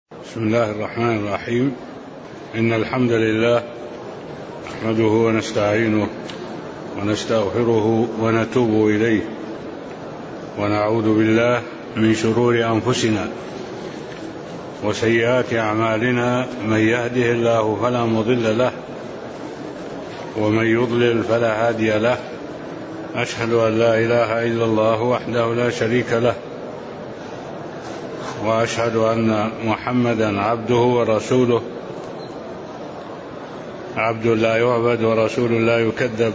بسم الله الرحمن الرحيم. إن الحمد لله نحمده ونستعينه ونستغفره ونتوب إليه ونعوذ بالله من شرور أنفسنا وسيئات أعمالنا. من يهده الله فلا مضل له ومن يضلل فلا هادي له. أشهد أن لا إله إلا الله وحده لا شريك له، وأشهد أن محمدا عبده ورسوله، عبد لا يعبد ورسول لا يكذب،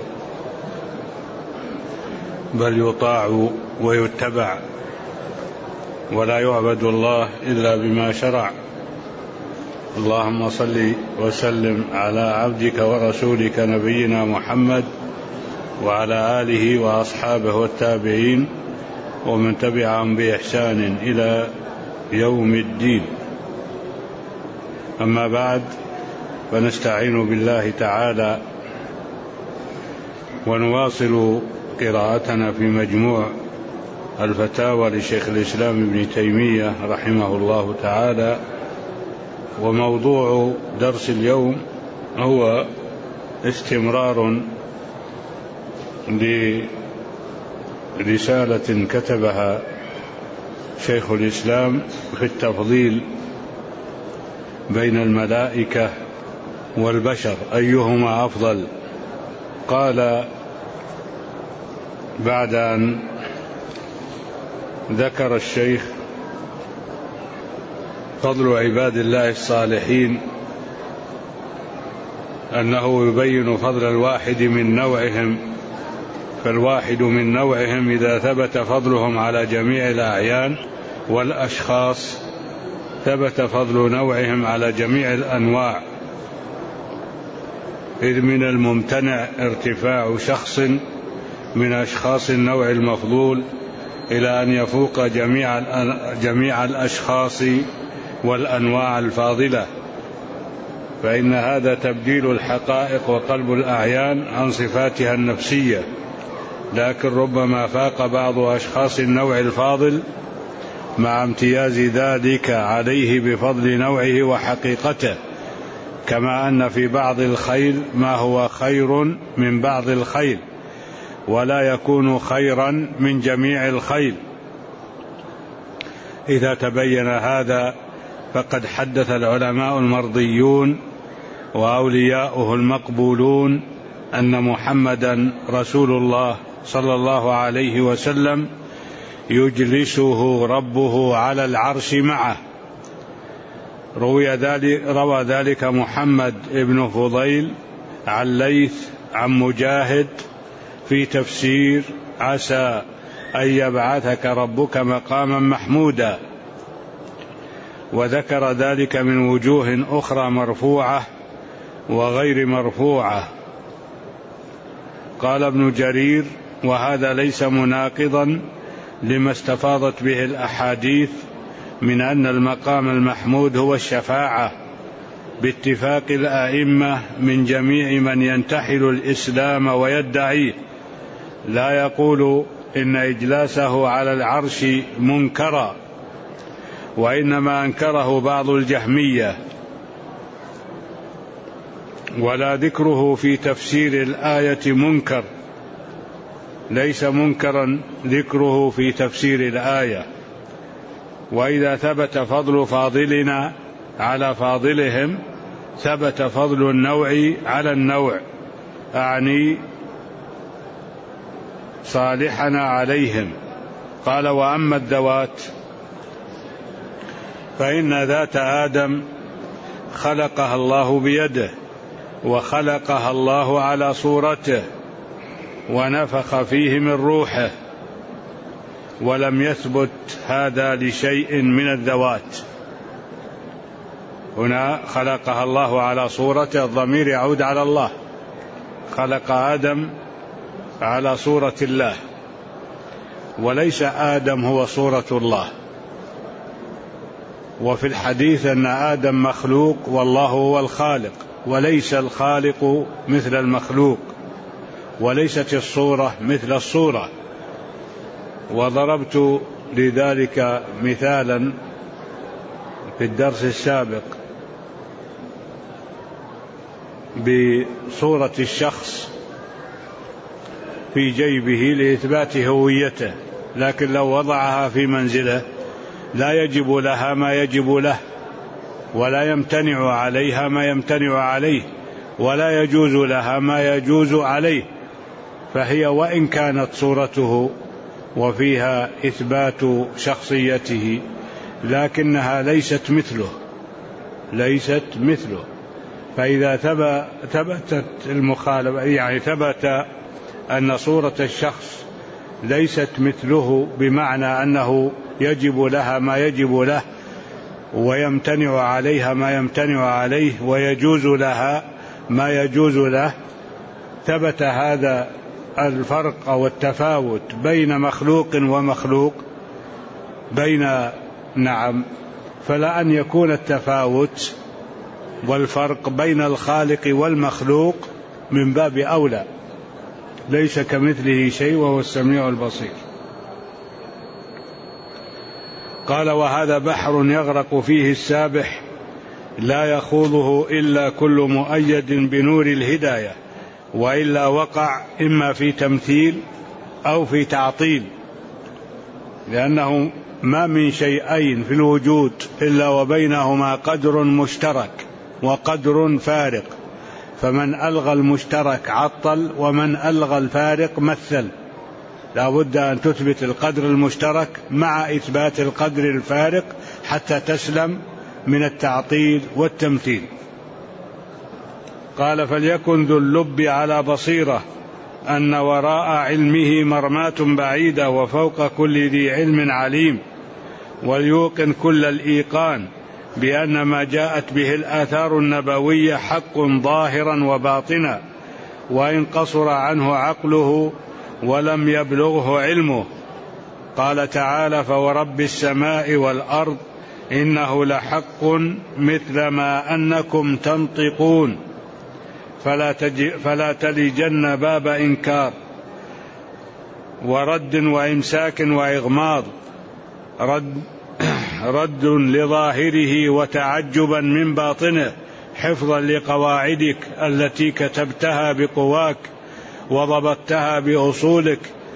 بل يطاع ويتبع، ولا يعبد الله إلا بما شرع. اللهم صل وسلم على عبدك ورسولك نبينا محمد وعلى آله وأصحابه والتابعين ومن تبعهم بإحسان إلى يوم الدين. أما بعد، فنستعين بالله تعالى ونواصل قراءتنا في مجموع الفتاوى لشيخ الإسلام ابن تيمية رحمه الله تعالى. وموضوع درس اليوم هو استمرار لرسالة كتبها شيخ الإسلام في التفضيل بين الملائكة والبشر أيهما أفضل. قال بعد أن ذكر الشيخ فضل عباد الله الصالحين، أنه يبين فضل الواحد من نوعهم، فالواحد من نوعهم إذا ثبت فضلهم على جميع الأعيان والأشخاص ثبت فضل نوعهم على جميع الأنواع، إذ من الممتنع ارتفاع شخص من أشخاص النوع المفضول إلى أن يفوق جميع الأشخاص والأنواع الفاضلة، فإن هذا تبديل الحقائق وقلب الأعيان عن صفاتها النفسية. لكن ربما فاق بعض أشخاص النوع الفاضل مع امتياز ذلك عليه بفضل نوعه وحقيقته، كما أن في بعض الخيل ما هو خير من بعض الخيل ولا يكون خيرا من جميع الخيل. إذا تبين هذا فقد حدث العلماء المرضيون وأولياؤه المقبولون أن محمدا رسول الله صلى الله عليه وسلم يجلسه ربه على العرش معه. روى ذلك محمد بن فضيل عن ليث عن مجاهد في تفسير عسى أن يبعثك ربك مقاما محمودا، وذكر ذلك من وجوه أخرى مرفوعة وغير مرفوعة. قال ابن جرير: وهذا ليس مناقضا لما استفاضت به الأحاديث من أن المقام المحمود هو الشفاعة باتفاق الأئمة من جميع من ينتحل الإسلام ويدعيه، لا يقول إن إجلاسه على العرش منكرا، وإنما أنكره بعض الجهمية، ولا ذكره في تفسير الآية منكر، ليس منكرا ذكره في تفسير الآية. وإذا ثبت فضل فاضلنا على فاضلهم ثبت فضل النوع على النوع، أعني صالحنا عليهم. قال: وأما الذوات فإن ذات آدم خلقها الله بيده، وخلقها الله على صورته، ونفخ فيه من روحه، ولم يثبت هذا لشيء من الذوات. هنا خلقها الله على صورته، الضمير يعود على الله، خلق آدم على صورة الله، وليس آدم هو صورة الله. وفي الحديث أن آدم مخلوق والله هو الخالق، وليس الخالق مثل المخلوق، وليست الصورة مثل الصورة. وضربت لذلك مثالا في الدرس السابق بصورة الشخص في جيبه لإثبات هويته، لكن لو وضعها في منزله لا يجب لها ما يجب له، ولا يمتنع عليها ما يمتنع عليه، ولا يجوز لها ما يجوز عليه، فهي وإن كانت صورته وفيها إثبات شخصيته لكنها ليست مثله. فإذا ثبتت المخالفة، يعني ثبت أن صورة الشخص ليست مثله، بمعنى أنه يجب لها ما يجب له، ويمتنع عليها ما يمتنع عليه، ويجوز لها ما يجوز له، ثبت هذا الفرق أو التفاوت بين مخلوق ومخلوق فلا أن يكون التفاوت والفرق بين الخالق والمخلوق من باب أولى، ليس كمثله شيء وهو السميع البصير. قال: وهذا بحر يغرق فيه السابح لا يخوضه إلا كل مؤيد بنور الهداية، وإلا وقع إما في تمثيل أو في تعطيل، لأنه ما من شيئين في الوجود إلا وبينهما قدر مشترك وقدر فارق، فمن ألغى المشترك عطل، ومن ألغى الفارق مثل. لا بد أن تثبت القدر المشترك مع إثبات القدر الفارق حتى تسلم من التعطيل والتمثيل. قال: فليكن ذو اللب على بصيرة أن وراء علمه مرمات بعيدة، وفوق كل ذي علم عليم، وليوقن كل الإيقان بأن ما جاءت به الآثار النبوية حق ظاهرا وباطنا، وإن قصر عنه عقله ولم يبلغه علمه. قال تعالى: فورب السماء والأرض إنه لحق مثل ما أنكم تنطقون، فلا تلجن باب إنكار ورد وإمساك وإغماض، رد لظاهره وتعجبا من باطنه، حفظا لقواعدك التي كتبتها بقواك وضبطتها بأصولك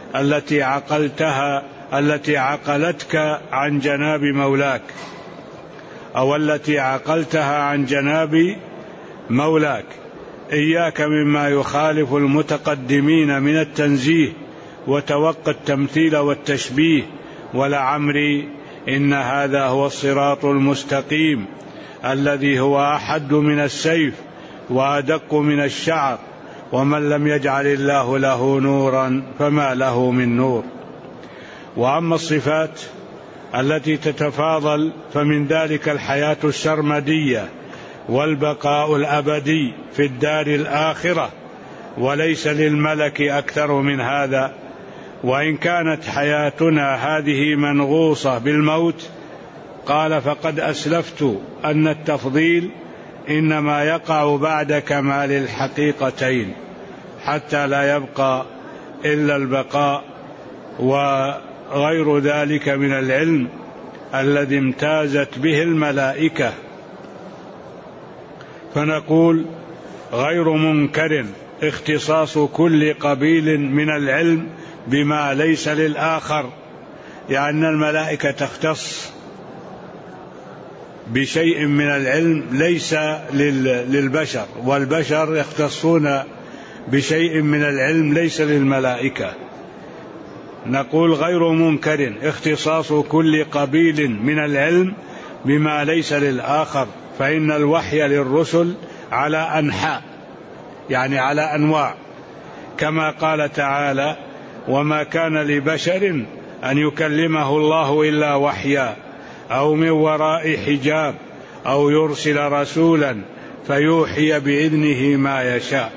التي عقلتك عن جناب مولاك، أو التي عقلتها عن جناب مولاك. إياك مما يخالف المتقدمين من التنزيه، وتوقع التمثيل والتشبيه، ولعمري إن هذا هو الصراط المستقيم الذي هو أحد من السيف وأدق من الشعر، ومن لم يجعل الله له نورا فما له من نور. وأما الصفات التي تتفاضل فمن ذلك الحياة السرمدية والبقاء الأبدي في الدار الآخرة، وليس للملك أكثر من هذا. وإن كانت حياتنا هذه منغوصة بالموت، قال: فقد أسلفت أن التفضيل إنما يقع بعد كمال الحقيقتين، حتى لا يبقى إلا البقاء، وغير ذلك من العلم الذي امتازت به الملائكة. فنقول: غير منكر اختصاص كل قبيل من العلم بما ليس للآخر، يعني الملائكة تختص بشيء من العلم ليس للبشر، والبشر يختصون بشيء من العلم ليس للملائكة. نقول: غير منكر اختصاص كل قبيل من العلم بما ليس للآخر، فإن الوحي للرسل على أنحاء، يعني على أنواع، كما قال تعالى: وما كان لبشر أن يكلمه الله إلا وحيا أو من وراء حجاب أو يرسل رسولا فيوحي بإذنه ما يشاء.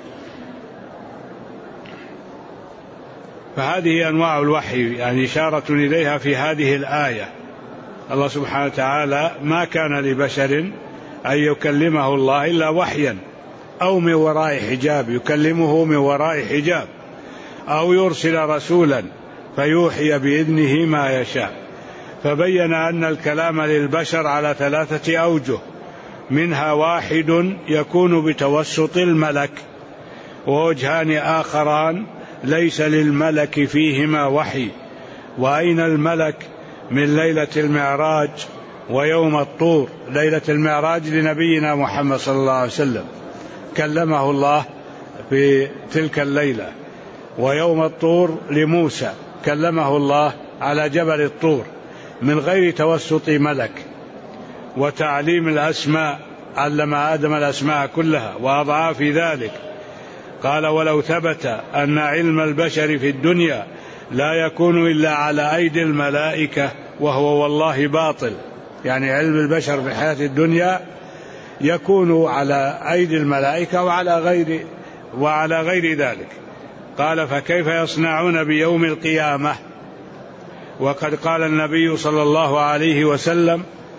فهذه أنواع الوحي، يعني إشارة إليها في هذه الآية. الله سبحانه وتعالى ما كان لبشر أن يكلمه الله إلا وحيا أو من وراء حجاب، يكلمه من وراء حجاب، أو يرسل رسولا فيوحي بإذنه ما يشاء. فبين أن الكلام للبشر على 3 أوجه، منها واحد يكون بتوسط الملك، ووجهان آخران ليس للملك فيهما وحي. وأين الملك؟ من ليلة المعراج ويوم الطور. ليلة المعراج لنبينا محمد صلى الله عليه وسلم كلمه الله في تلك الليلة، ويوم الطور لموسى كلمه الله على جبل الطور من غير توسط ملك. وتعليم الأسماء، علم آدم الأسماء كلها وأضعاف ذلك. قال: ولو ثبت أن علم البشر في الدنيا لا يكون إلا على أيدي الملائكة وهو والله باطل. يعني علم البشر في الحياة الدنيا يكون على أيدي الملائكة وعلى غير ذلك. قال: فكيف يصنعون بيوم القيامة؟ وقد قال النبي صلى الله عليه وسلم: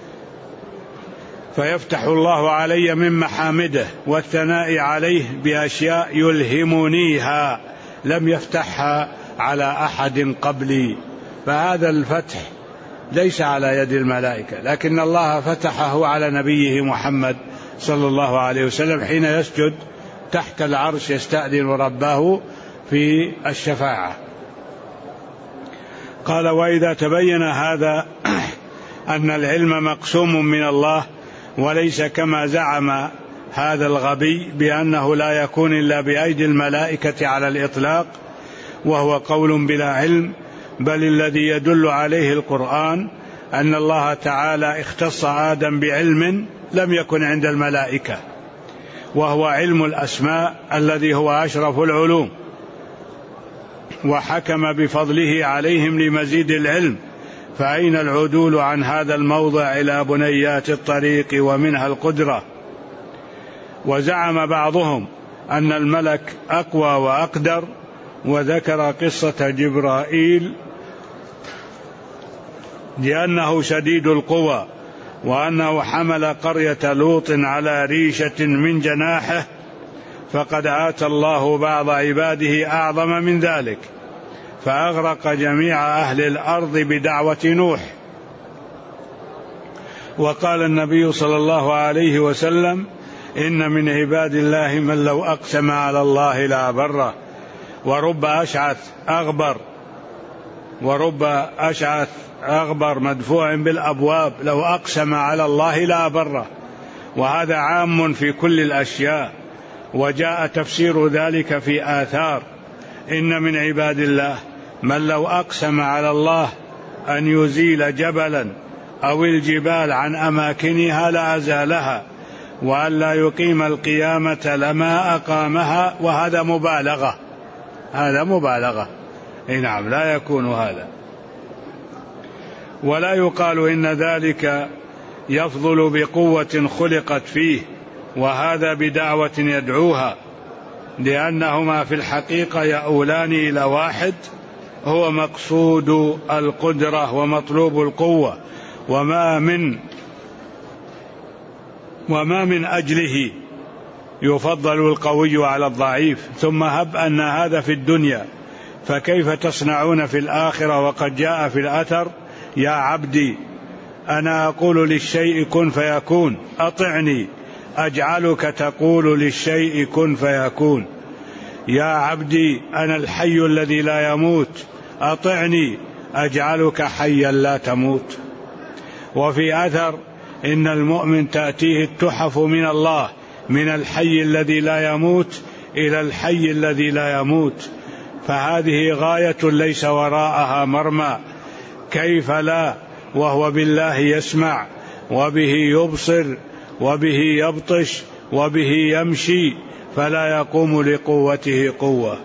فيفتح الله علي من محامده والثناء عليه بأشياء يلهمنيها لم يفتحها على أحد قبلي. فهذا الفتح ليس على يد الملائكة، لكن الله فتحه على نبيه محمد صلى الله عليه وسلم حين يسجد تحت العرش يستأذن ربه في الشفاعة. قال: وإذا تبين هذا أن العلم مقسوم من الله وليس كما زعم هذا الغبي بأنه لا يكون إلا بأيدي الملائكة على الإطلاق، وهو قول بلا علم، بل الذي يدل عليه القرآن أن الله تعالى اختص آدم بعلم لم يكن عند الملائكة، وهو علم الأسماء الذي هو أشرف العلوم، وحكم بفضله عليهم لمزيد العلم. فأين العدول عن هذا الموضع إلى بنيات الطريق ومنها القدرة؟ وزعم بعضهم أن الملك أقوى وأقدر، وذكر قصة جبرائيل لأنه شديد القوى، وأنه حمل قرية لوط على ريشة من جناحه، فقد آتى الله بعض عباده أعظم من ذلك، فأغرق جميع أهل الأرض بدعوة نوح. وقال النبي صلى الله عليه وسلم: إن من عباد الله من لو أقسم على الله لأبره، ورب أشعث أغبر مدفوع بالأبواب لو أقسم على الله لأبره. وهذا عام في كل الأشياء، وجاء تفسير ذلك في آثار: إن من عباد الله من لو أقسم على الله أن يزيل جبلا أو الجبال عن أماكنها لأزالها، وأن لا يقيم القيامة لما أقامها. وهذا مبالغة، هذا مبالغة. نعم، لا يكون هذا. ولا يقال إن ذلك يفضل بقوة خلقت فيه، وهذا بدعوة يدعوها، لأنهما في الحقيقة يؤولان إلى واحد، هو مقصود القدرة ومطلوب القوة، وما من أجله يفضل القوي على الضعيف. ثم هب أن هذا في الدنيا، فكيف تصنعون في الآخرة؟ وقد جاء في الأثر: يا عبدي أنا أقول للشيء كن فيكون، أطعني أجعلك تقول للشيء كن فيكون. يا عبدي أنا الحي الذي لا يموت، أطعني أجعلك حيا لا تموت. وفي أثر: إن المؤمن تأتيه التحف من الله من الحي الذي لا يموت إلى الحي الذي لا يموت. فهذه غاية ليس وراءها مرمى، كيف لا وهو بالله يسمع وبه يبصر وبه يبطش وبه يمشي، فلا يقوم لقوته قوة.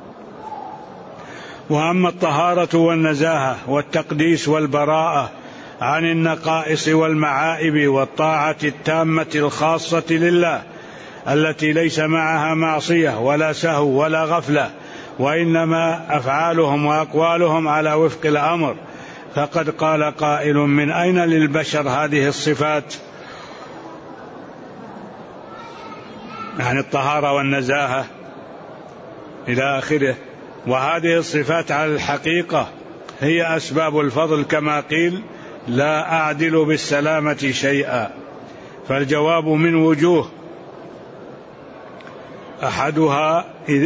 وأما الطهارة والنزاهة والتقديس والبراءة عن النقائص والمعائب والطاعة التامة الخاصة لله التي ليس معها معصية ولا سهو ولا غفلة، وإنما أفعالهم وأقوالهم على وفق الأمر، فقد قال قائل: من أين للبشر هذه الصفات؟ يعني الطهارة والنزاهة إلى آخره. وهذه الصفات على الحقيقة هي أسباب الفضل، كما قيل: لا أعدل بالسلامة شيئا. فالجواب من وجوه: أحدها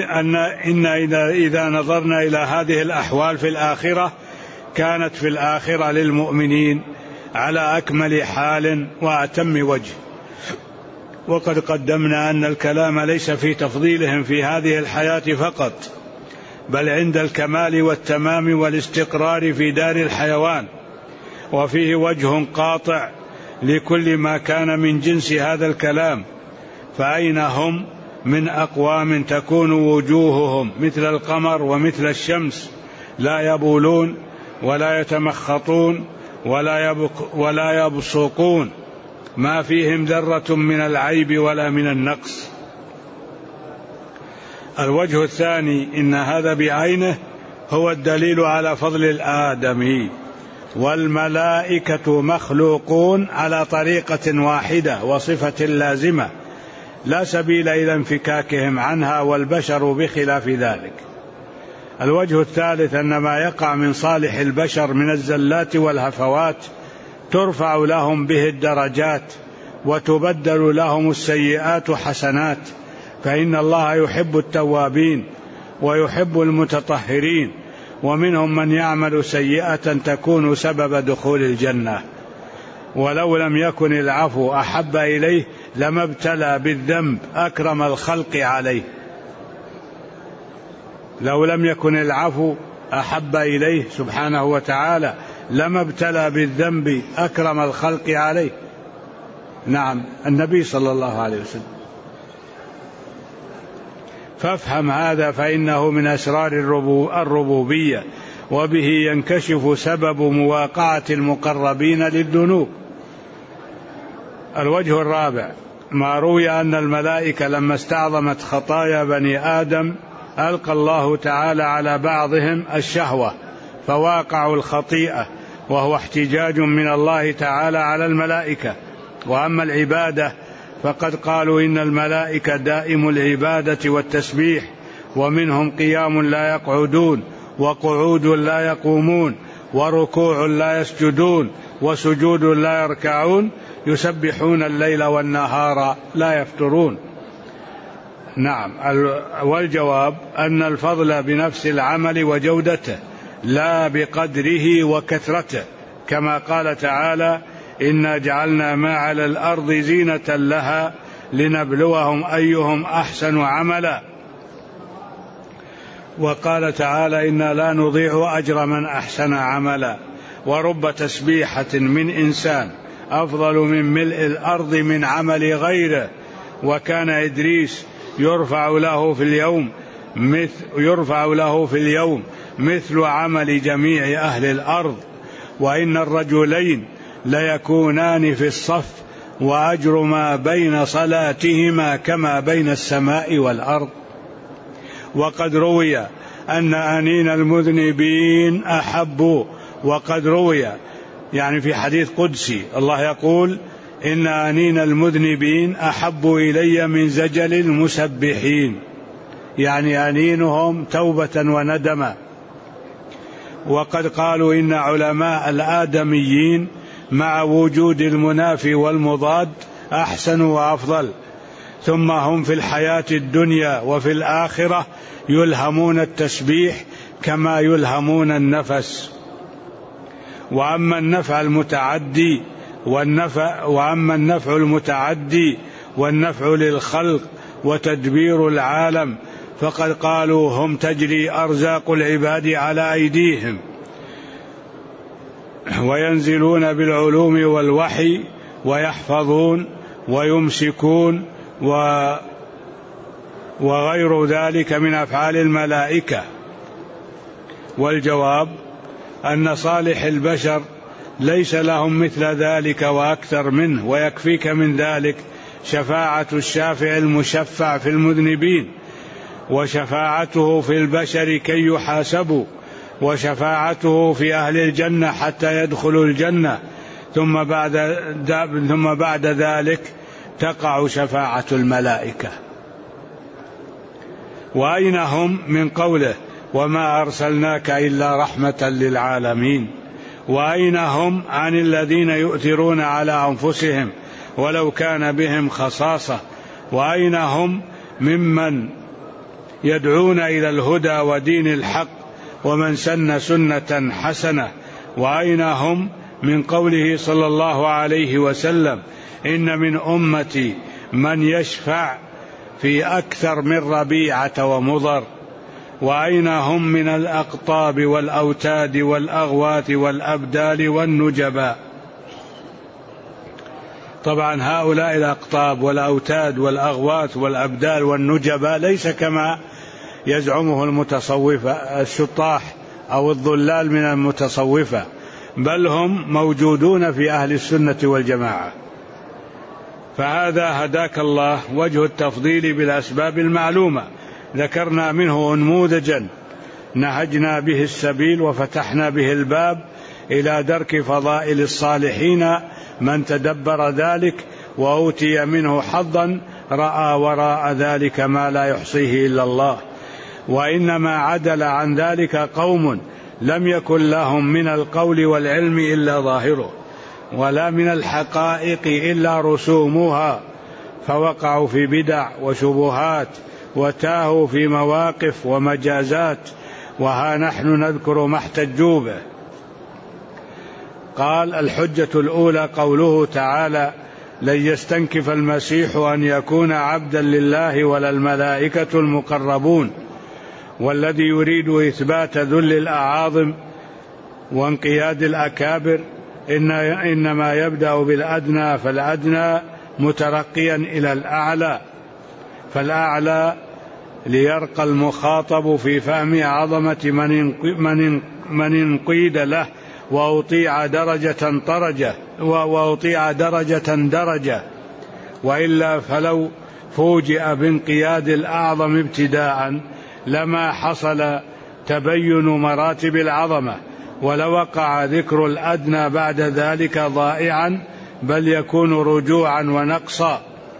إذا نظرنا إلى هذه الأحوال في الآخرة كانت في الآخرة للمؤمنين على أكمل حال وأتم وجه. وقد قدمنا أن الكلام ليس في تفضيلهم في هذه الحياة فقط، بل عند الكمال والتمام والاستقرار في دار الحيوان. وفيه وجه قاطع لكل ما كان من جنس هذا الكلام. فأين هم من أقوام تكون وجوههم مثل القمر ومثل الشمس، لا يبولون ولا يتمخطون ولا يبصقون، ما فيهم ذرة من العيب ولا من النقص. الوجه الثاني: إن هذا بعينه هو الدليل على فضل الآدمي. والملائكة مخلوقون على طريقة واحدة وصفة لازمة، لا سبيل إلى انفكاكهم عنها، والبشر بخلاف ذلك. الوجه الثالث: أن ما يقع من صالح البشر من الزلات والهفوات ترفع لهم به الدرجات وتبدل لهم السيئات حسنات، فإن الله يحب التوابين ويحب المتطهرين، ومنهم من يعمل سيئة تكون سبب دخول الجنة. ولو لم يكن العفو أحب إليه لما ابتلى بالذنب أكرم الخلق عليه. لو لم يكن العفو أحب إليه سبحانه وتعالى لما ابتلى بالذنب أكرم الخلق عليه. نعم، النبي صلى الله عليه وسلم. فافهم هذا فإنه من أسرار الربوبية، وبه ينكشف سبب مواقعة المقربين للذنوب. الوجه الرابع: ما روي أن الملائكة لما استعظمت خطايا بني آدم ألقى الله تعالى على بعضهم الشهوة فواقعوا الخطيئة، وهو احتجاج من الله تعالى على الملائكة. وأما العبادة فقد قالوا إن الملائكة دائم العبادة والتسبيح، ومنهم قيام لا يقعدون، وقعود لا يقومون، وركوع لا يسجدون، وسجود لا يركعون، يسبحون الليل والنهار لا يفترون. نعم، والجواب أن الفضل بنفس العمل وجودته لا بقدره وكثرته، كما قال تعالى: إنا جعلنا ما على الأرض زينة لها لنبلوهم أيهم أحسن عملا. وقال تعالى: إنا لا نضيع أجر من أحسن عملا. ورب تسبيحة من إنسان أفضل من ملء الأرض من عمل غيره. وكان إدريس يرفع له في اليوم مثل عمل جميع أهل الأرض. وإن الرجلين ليكونان في الصف وأجر ما بين صلاتهما كما بين السماء والأرض. وقد روي أن أنين المذنبين أحب. وقد روي يعني في حديث قدسي الله يقول: إن أنين المذنبين أحب إلي من زجل المسبحين، يعني أنينهم توبة وندما. وقد قالوا إن علماء الآدميين مع وجود المنافي والمضاد أحسن وأفضل، ثم هم في الحياة الدنيا وفي الآخرة يلهمون التسبيح كما يلهمون النفس. وأما النفع المتعدي والنفع للخلق وتدبير العالم فقد قالوا: هم تجري أرزاق العباد على أيديهم، وينزلون بالعلوم والوحي ويحفظون ويمسكون وغير ذلك من أفعال الملائكة. والجواب أن صالح البشر ليس لهم مثل ذلك وأكثر منه، ويكفيك من ذلك شفاعة الشافع المشفع في المذنبين، وشفاعته في البشر كي يحاسبوا، وشفاعته في أهل الجنة حتى يدخلوا الجنة، ثم بعد ذلك تقع شفاعة الملائكة. وأين هم من قوله: وما أرسلناك إلا رحمة للعالمين؟ وأين هم عن الذين يؤثرون على أنفسهم ولو كان بهم خصاصة؟ وأين هم ممن يدعون إلى الهدى ودين الحق ومن سن سنة حسنة؟ وأين هم من قوله صلى الله عليه وسلم إن من أمتي من يشفع في أكثر من ربيعة ومضر؟ وأين هم من الأقطاب والأوتاد والأغوات والأبدال والنجباء؟ طبعا هؤلاء الأقطاب والأوتاد والأغوات والأبدال والنجباء ليس كما يزعمه المتصوفة الشطاح أو الضلال من المتصوفة، بل هم موجودون في أهل السنة والجماعة. فهذا هداك الله وجه التفضيل بالأسباب المعلومة، ذكرنا منه نموذجا نهجنا به السبيل وفتحنا به الباب إلى درك فضائل الصالحين من تدبر ذلك وأوتي منه حظا رأى وراء ذلك ما لا يحصيه إلا الله. وإنما عدل عن ذلك قوم لم يكن لهم من القول والعلم إلا ظاهره، ولا من الحقائق إلا رسومها، فوقعوا في بدع وشبهات وتاهوا في مواقف ومجازات، وها نحن نذكر ما احتجوا به. قال: الحجة الأولى قوله تعالى: لن يستنكف المسيح أن يكون عبدا لله ولا الملائكة المقربون. والذي يريد إثبات ذل الأعاظم وانقياد الأكابر إنما يبدأ بالأدنى، فالأدنى مترقيا إلى الأعلى، فالأعلى ليرقى المخاطب في فهم عظمة من انقيد له وأطيع درجة درجة، وإلا فلو فوجئ بانقياد الأعظم ابتداء لما حصل تبين مراتب العظمة، ولوقع ذكر الأدنى بعد ذلك ضائعا، بل يكون رجوعا ونقصا.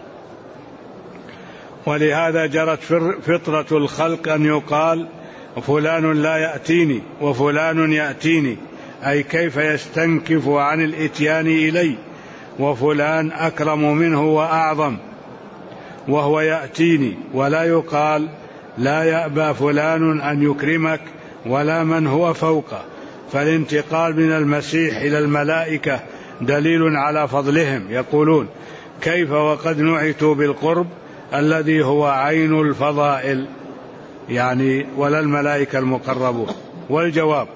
ولهذا جرت فطرة الخلق أن يقال فلان لا يأتيني وفلان يأتيني، أي كيف يستنكف عن الإتيان إلي، وفلان أكرم منه وأعظم وهو يأتيني، ولا يقال لا يأبى فلان أن يكرمك ولا من هو فوقه. فالانتقال من المسيح إلى الملائكة دليل على فضلهم. يقولون: كيف وقد نعتوا بالقرب الذي هو عين الفضائل، يعني ولا الملائكة المقربون. والجواب: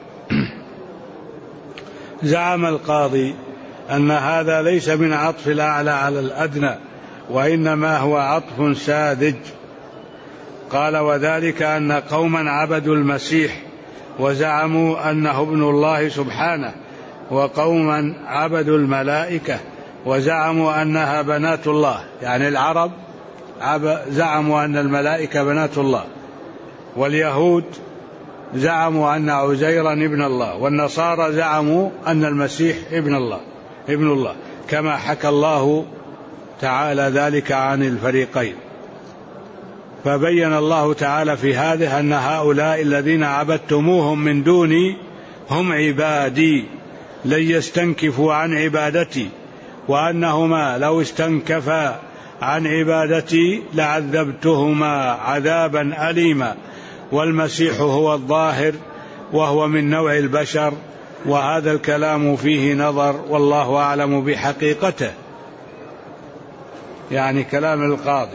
زعم القاضي أن هذا ليس من عطف الأعلى على الأدنى، وإنما هو عطف ساذج. قال: وذلك أن قوما عبدوا المسيح وزعموا أنه ابن الله سبحانه، وقوما عبدوا الملائكة وزعموا أنها بنات الله، يعني العرب زعموا أن الملائكة بنات الله، واليهود زعموا أن عزيرا ابن الله، والنصارى زعموا أن المسيح ابن الله، كما حكى الله تعالى ذلك عن الفريقين. فبين الله تعالى في هذه أن هؤلاء الذين عبدتموهم من دوني هم عبادي لن يستنكفوا عن عبادتي، وأنهما لو استنكفا عن عبادتي لعذبتهما عذابا أليما. والمسيح هو الظاهر وهو من نوع البشر، وهذا الكلام فيه نظر، والله أعلم بحقيقته، يعني كلام القاضي.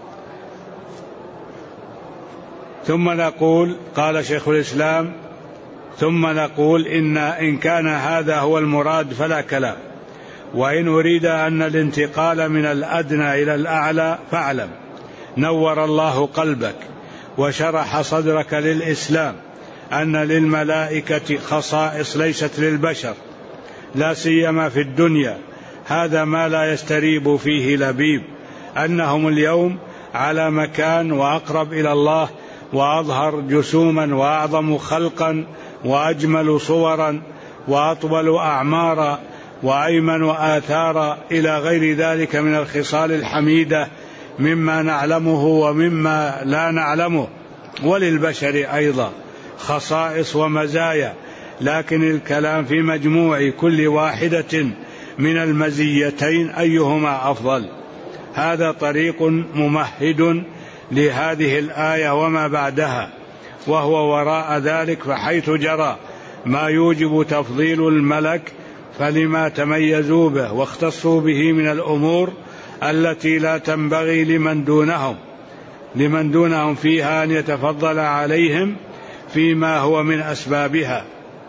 ثم نقول، قال شيخ الإسلام: ثم نقول إن كان هذا هو المراد فلا كلام، وإن أريد أن الانتقال من الأدنى إلى الأعلى فاعلم نور الله قلبك وشرح صدرك للإسلام أن للملائكة خصائص ليست للبشر، لا سيما في الدنيا. هذا ما لا يستريب فيه لبيب، أنهم اليوم على مكان وأقرب إلى الله، وأظهر جسوما، وأعظم خلقا، وأجمل صورا، وأطول أعمارا، وأيمن آثارا، إلى غير ذلك من الخصال الحميدة مما نعلمه ومما لا نعلمه. وللبشر أيضا خصائص ومزايا لكن الكلام في مجموع كل واحدة من المزيتين أيهما أفضل. هذا طريق ممهد لهذه الآية وما بعدها، وهو وراء ذلك فحيث جرى ما يوجب تفضيل الملك فلما تميزوا به واختصوا به من الأمور التي لا تنبغي لمن دونهم فيها أن يتفضل عليهم فيما هو من أسبابها.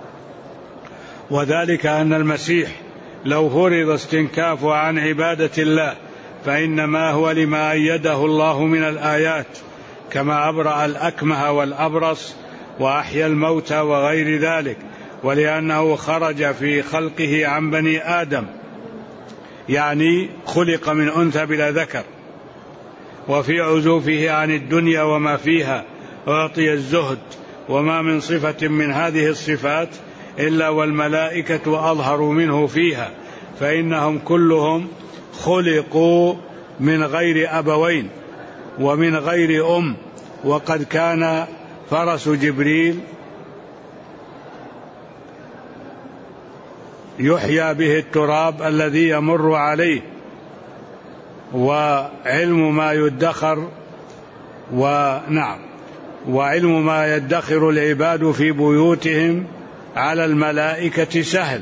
وذلك أن المسيح لو فرض استنكافه عن عبادة الله فإنما هو لما أيده الله من الآيات، كما أبرأ الأكمه والأبرص وأحيا الموتى وغير ذلك، ولأنه خرج في خلقه عن بني آدم، يعني خلق من أنثى بلا ذكر، وفي عزوفه عن الدنيا وما فيها أعطي الزهد، وما من صفة من هذه الصفات إلا والملائكة أظهروا منه فيها، فإنهم كلهم خلقوا من غير أبوين ومن غير أم. وقد كان فرس جبريل يحيى به التراب الذي يمر عليه، وعلم ما يدخر العباد في بيوتهم على الملائكة سهل.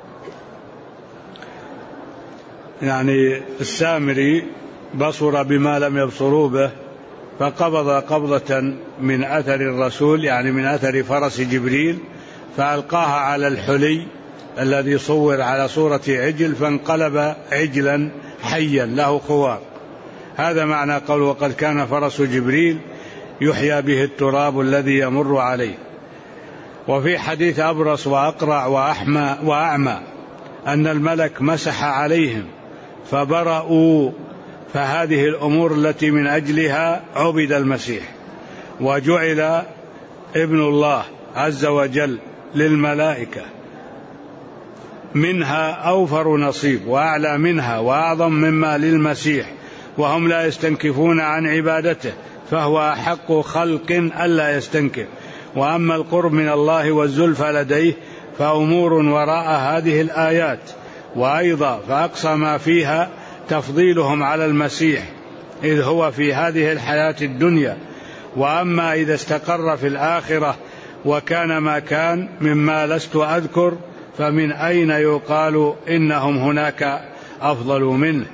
يعني السامري بصر بما لم يبصروا به، فقبض قبضة من أثر الرسول، يعني من أثر فرس جبريل، فألقاها على الحلي الذي صور على صورة عجل، فانقلب عجلا حيا له خوار. هذا معنى قوله وقد كان فرس جبريل يحيى به التراب الذي يمر عليه. وفي حديث أبرص وأقرع وأعمى أن الملك مسح عليهم فبرأوا، فهذه الأمور التي من أجلها عبد المسيح، وجعل ابن الله عز وجل للملائكة منها أوفر نصيب وأعلى منها وأعظم مما للمسيح، وهم لا يستنكفون عن عبادته، فهو أحق خلق ألا يستنكف. وأما القرب من الله والزلفى لديه فأمور وراء هذه الآيات، وأيضا فأقصى ما فيها تفضيلهم على المسيح إذ هو في هذه الحياة الدنيا. وأما إذا استقر في الآخرة وكان ما كان مما لست أذكر، فمن أين يقال إنهم هناك أفضل منه.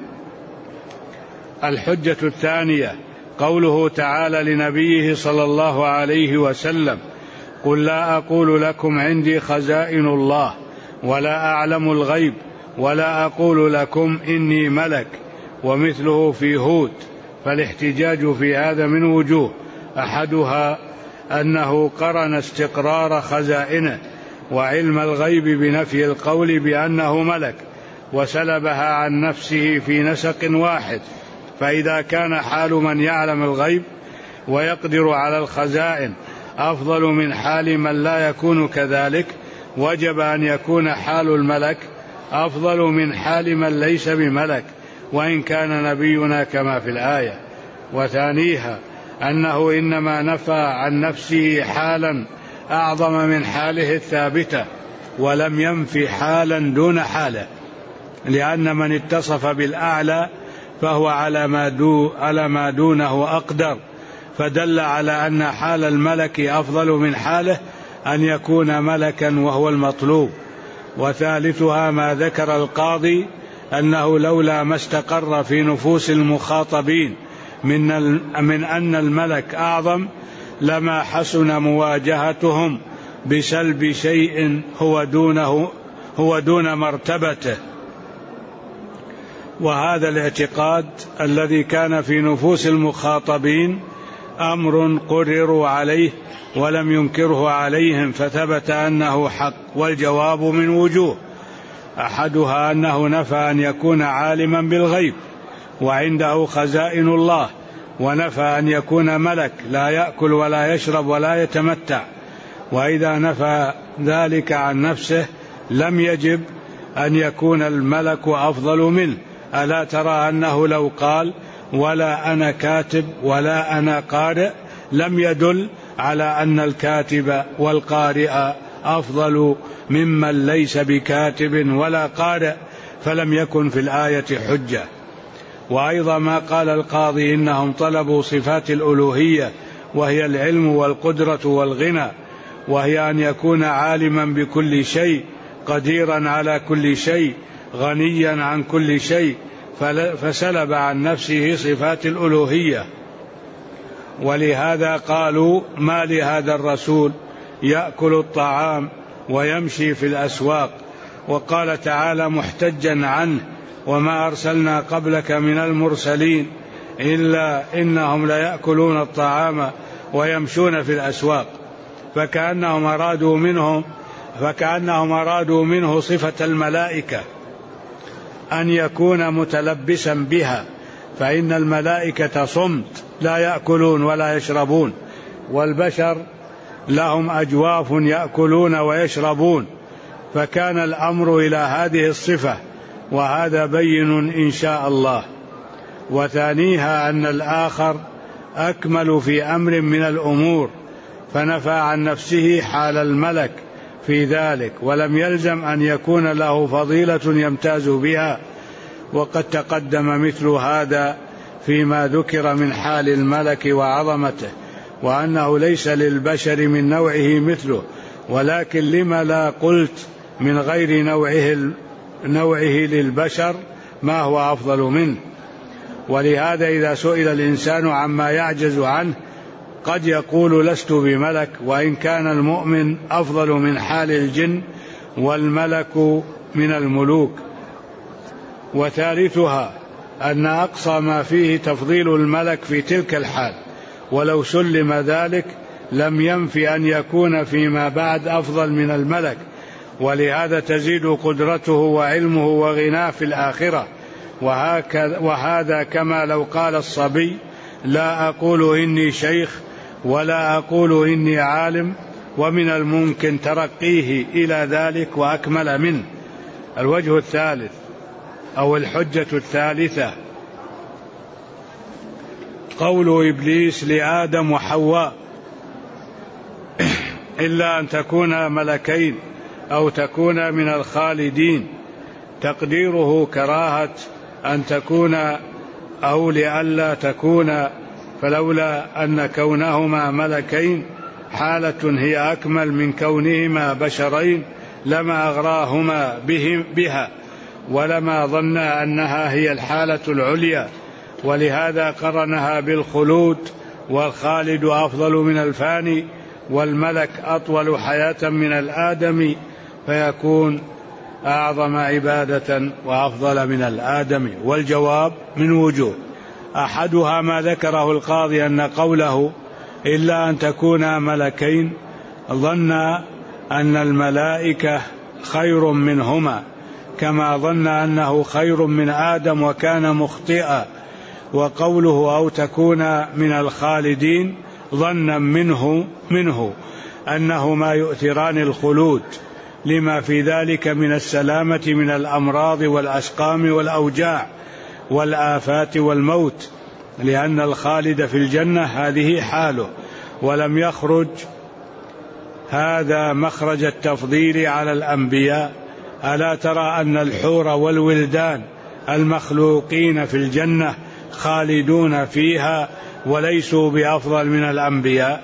الحجة الثانية قوله تعالى لنبيه صلى الله عليه وسلم: قل لا أقول لكم عندي خزائن الله ولا أعلم الغيب ولا أقول لكم إني ملك، ومثله في هود. فالاحتجاج في هذا من وجوه، أحدها أنه قرن استقرار خزائنه وعلم الغيب بنفي القول بأنه ملك، وسلبها عن نفسه في نسق واحد. فإذا كان حال من يعلم الغيب ويقدر على الخزائن أفضل من حال من لا يكون كذلك، وجب أن يكون حال الملك أفضل من حال من ليس بملك، وإن كان نبينا كما في الآية. وثانيها أنه إنما نفى عن نفسه حالا أعظم من حاله الثابتة، ولم ينفي حالا دون حاله، لأن من اتصف بالأعلى فهو على ما دونه أقدر، فدل على أن حال الملك أفضل من حاله أن يكون ملكا وهو المطلوب. وثالثها ما ذكر القاضي أنه لولا ما استقر في نفوس المخاطبين من أن الملك أعظم لما حسن مواجهتهم بسلب شيء هو دون مرتبته. وهذا الاعتقاد الذي كان في نفوس المخاطبين أمر قرروا عليه ولم ينكره عليهم، فثبت أنه حق. والجواب من وجوه، أحدها أنه نفى أن يكون عالما بالغيب وعنده خزائن الله، ونفى أن يكون ملك لا يأكل ولا يشرب ولا يتمتع. وإذا نفى ذلك عن نفسه لم يجب أن يكون الملك أفضل منه. ألا ترى أنه لو قال ولا أنا كاتب ولا أنا قارئ لم يدل على أن الكاتب والقارئ أفضل ممن ليس بكاتب ولا قارئ، فلم يكن في الآية حجة. وأيضا ما قال القاضي إنهم طلبوا صفات الألوهية وهي العلم والقدرة والغنى، وهي أن يكون عالما بكل شيء، قديرا على كل شيء، غنيا عن كل شيء، فسلب عن نفسه صفات الألوهية. ولهذا قالوا ما لهذا الرسول يأكل الطعام ويمشي في الأسواق. وقال تعالى محتجا عنه وما أرسلنا قبلك من المرسلين إلا إنهم ليأكلون الطعام ويمشون في الأسواق، فكأنهم أرادوا منه صفة الملائكة أن يكون متلبسا بها، فإن الملائكة صمت لا يأكلون ولا يشربون، والبشر لهم أجواف يأكلون ويشربون، فكان الأمر إلى هذه الصفة، وهذا بين إن شاء الله. وثانيها أن الآخر أكمل في أمر من الأمور، فنفى عن نفسه حال الملك في ذلك، ولم يلزم أن يكون له فضيلة يمتاز بها، وقد تقدم مثل هذا فيما ذكر من حال الملك وعظمته، وأنه ليس للبشر من نوعه مثله، ولكن لما لا قلت من غير نوعه للبشر ما هو أفضل منه. ولهذا إذا سئل الإنسان عما يعجز عنه قد يقول لست بملك، وإن كان المؤمن أفضل من حال الجن والملك من الملوك. وثالثها أن أقصى ما فيه تفضيل الملك في تلك الحال، ولو سلم ذلك لم ينفي أن يكون فيما بعد أفضل من الملك، ولهذا تزيد قدرته وعلمه وغناه في الآخرة. وهذا كما لو قال الصبي لا أقول إني شيخ ولا أقول إني عالم، ومن الممكن ترقيه إلى ذلك وأكمل منه. الوجه الثالث أو الحجة الثالثة قول إبليس لآدم وحواء إلا أن تكونا ملكين أو تكونا من الخالدين، تقديره كراهة أن تكون أو لئلا تكون، فلولا أن كونهما ملكين حالة هي أكمل من كونهما بشرين لما أغراهما بها، ولما ظن أنها هي الحالة العليا، ولهذا قرنها بالخلود، والخالد أفضل من الفاني، والملك أطول حياة من الآدم، فيكون أعظم عبادة وأفضل من الآدم. والجواب من وجوه: أحدها ما ذكره القاضي أن قوله إلا أن تكونا ملكين ظن أن الملائكة خير منهما، كما ظن أنه خير من آدم وكان مخطئا. وقوله أو تكون من الخالدين ظنا منه أنهما يؤثران الخلود، لما في ذلك من السلامة من الأمراض والأسقام والأوجاع والآفات والموت، لأن الخالد في الجنة هذه حاله، ولم يخرج هذا مخرج التفضيل على الأنبياء. ألا ترى أن الحور والولدان المخلوقين في الجنة خالدون فيها وليسوا بأفضل من الأنبياء؟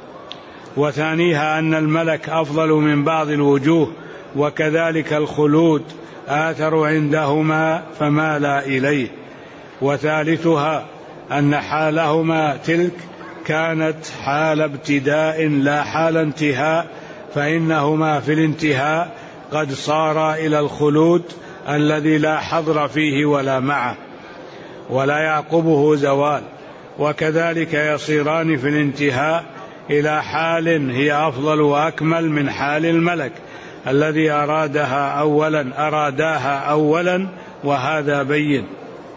وثانيها أن الملك أفضل من بعض الوجوه، وكذلك الخلود آثر عندهما فمالا إليه. وثالثها أن حالهما تلك كانت حال ابتداء لا حال انتهاء، فإنهما في الانتهاء قد صارا إلى الخلود الذي لا حظر فيه ولا معه ولا يعقبه زوال، وكذلك يصيران في الانتهاء إلى حال هي أفضل وأكمل من حال الملك الذي أراداها أولا، وهذا بين.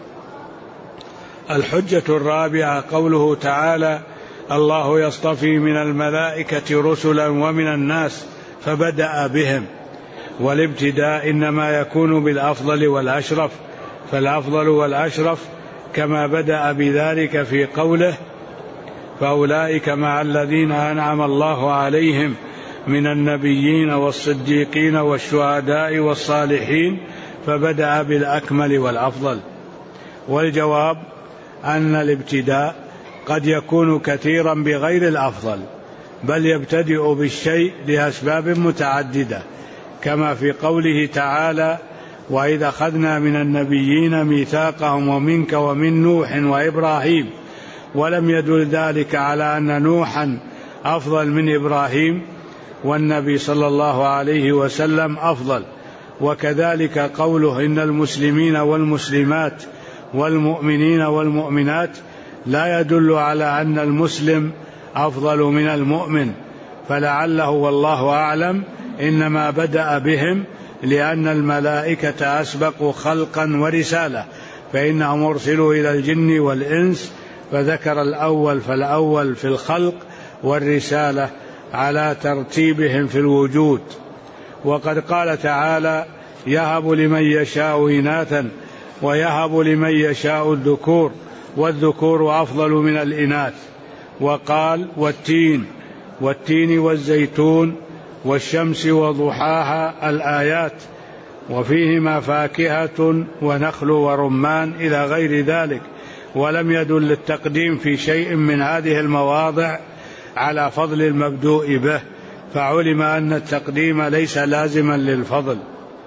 الحجة الرابعة قوله تعالى الله يصطفي من الملائكة رسلا ومن الناس فبدأ بهم، والابتداء إنما يكون بالأفضل والأشرف، فالأفضل والأشرف كما بدأ بذلك في قوله فأولئك مع الذين أنعم الله عليهم من النبيين والصديقين والشهداء والصالحين، فبدأ بالأكمل والأفضل. والجواب أن الابتداء قد يكون كثيرا بغير الأفضل، بل يبتدئ بالشيء لأسباب متعددة، كما في قوله تعالى: وإذا أخذنا من النبيين ميثاقهم ومنك ومن نوح وإبراهيم، ولم يدل ذلك على أن نوحا أفضل من إبراهيم، والنبي صلى الله عليه وسلم أفضل. وكذلك قوله: إن المسلمين والمسلمات والمؤمنين والمؤمنات، لا يدل على أن المسلم أفضل من المؤمن، فلعله والله أعلم إنما بدأ بهم لأن الملائكة أسبقوا خلقا ورسالة، فإنهم أرسلوا إلى الجن والإنس، فذكر الأول فالأول في الخلق والرسالة على ترتيبهم في الوجود. وقد قال تعالى: يهب لمن يشاء إناثا ويهب لمن يشاء الذكور والذكور أفضل من الإناث. وقال: والتين والزيتون والشمس وضحاها، الآيات، وفيهما فاكهة ونخل ورمان إلى غير ذلك. ولم يدل التقديم في شيء من هذه المواضع على فضل المبدوء به، فعلم أن التقديم ليس لازما للفضل.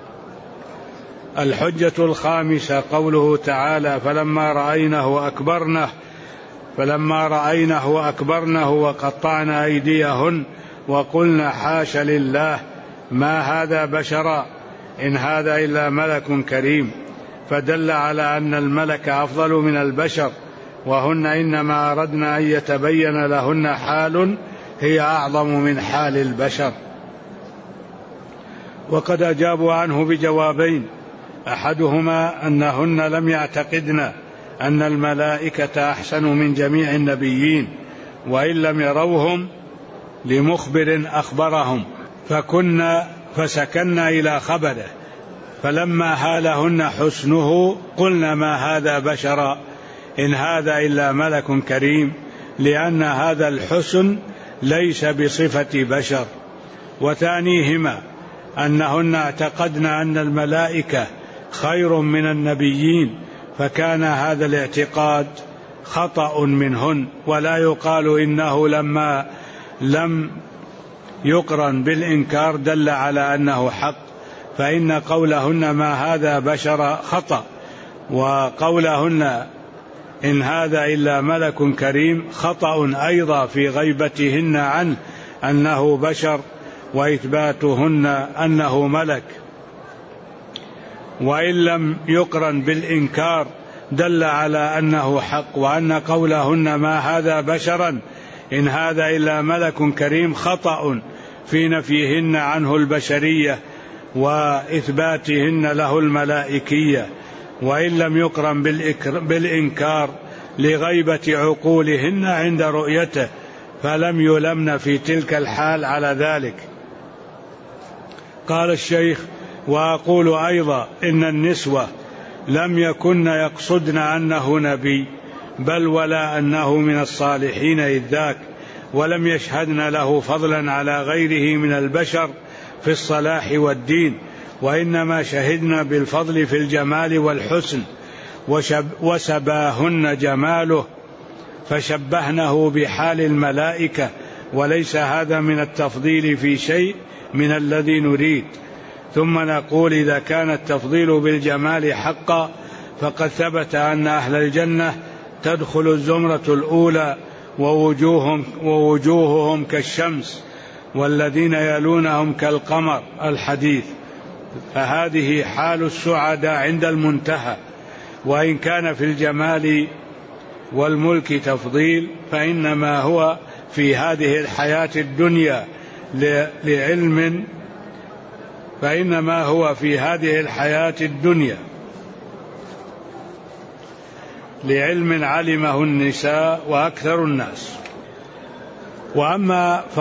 الحجة الخامسة قوله تعالى: فلما رأينه أكبرنه وقطعنا أيديهن وقلنا حاش لله ما هذا بشرا إن هذا إلا ملك كريم، فدل على أن الملك أفضل من البشر، وهن إنما أردنا أن يتبين لهن حال هي أعظم من حال البشر. وقد أجابوا عنه بجوابين: أحدهما أنهن لم يعتقدن أن الملائكة أحسن من جميع النبيين، وإن لم يروهم لمخبر أخبرهم، فسكنا إلى خبره، فلما هالهن حسنه قلنا ما هذا بشرا إن هذا إلا ملك كريم، لأن هذا الحسن ليس بصفة بشر. وثانيهما أنهن اعتقدن أن الملائكة خير من النبيين، فكان هذا الاعتقاد خطأ منهن، ولا يقال إنه لما لم يقرن بالإنكار دل على أنه حق، فإن قولهن ما هذا بشر خطأ، وقولهن إن هذا إلا ملك كريم خطأ أيضا في غيبتهن عنه أنه بشر، وإثباتهن أنه ملك. وإن لم يقرن بالإنكار دل على أنه حق، وأن قولهن ما هذا بشرا إن هذا إلا ملك كريم خطأ في نفيهن عنه البشرية وإثباتهن له الملائكية. وإن لم يقرن بالإنكار لغيبة عقولهن عند رؤيته، فلم يلمن في تلك الحال على ذلك. قال الشيخ: وأقول أيضا إن النسوة لم يكن يقصدن أنه نبي، بل ولا أنه من الصالحين إذ ذاك، ولم يشهدن له فضلا على غيره من البشر في الصلاح والدين، وإنما شهدنا بالفضل في الجمال والحسن، وسباهن جماله فشبهنه بحال الملائكة، وليس هذا من التفضيل في شيء من الذي نريد. ثم نقول: إذا كان التفضيل بالجمال حقا، فقد ثبت أن أهل الجنة تدخل الزمرة الأولى ووجوههم كالشمس، والذين يلونهم كالقمر، الحديث. فهذه حال السعداء عند المنتهى. وإن كان في الجمال والملك تفضيل، فإنما هو في هذه الحياة الدنيا لعلم علمه النساء وأكثر الناس. وأما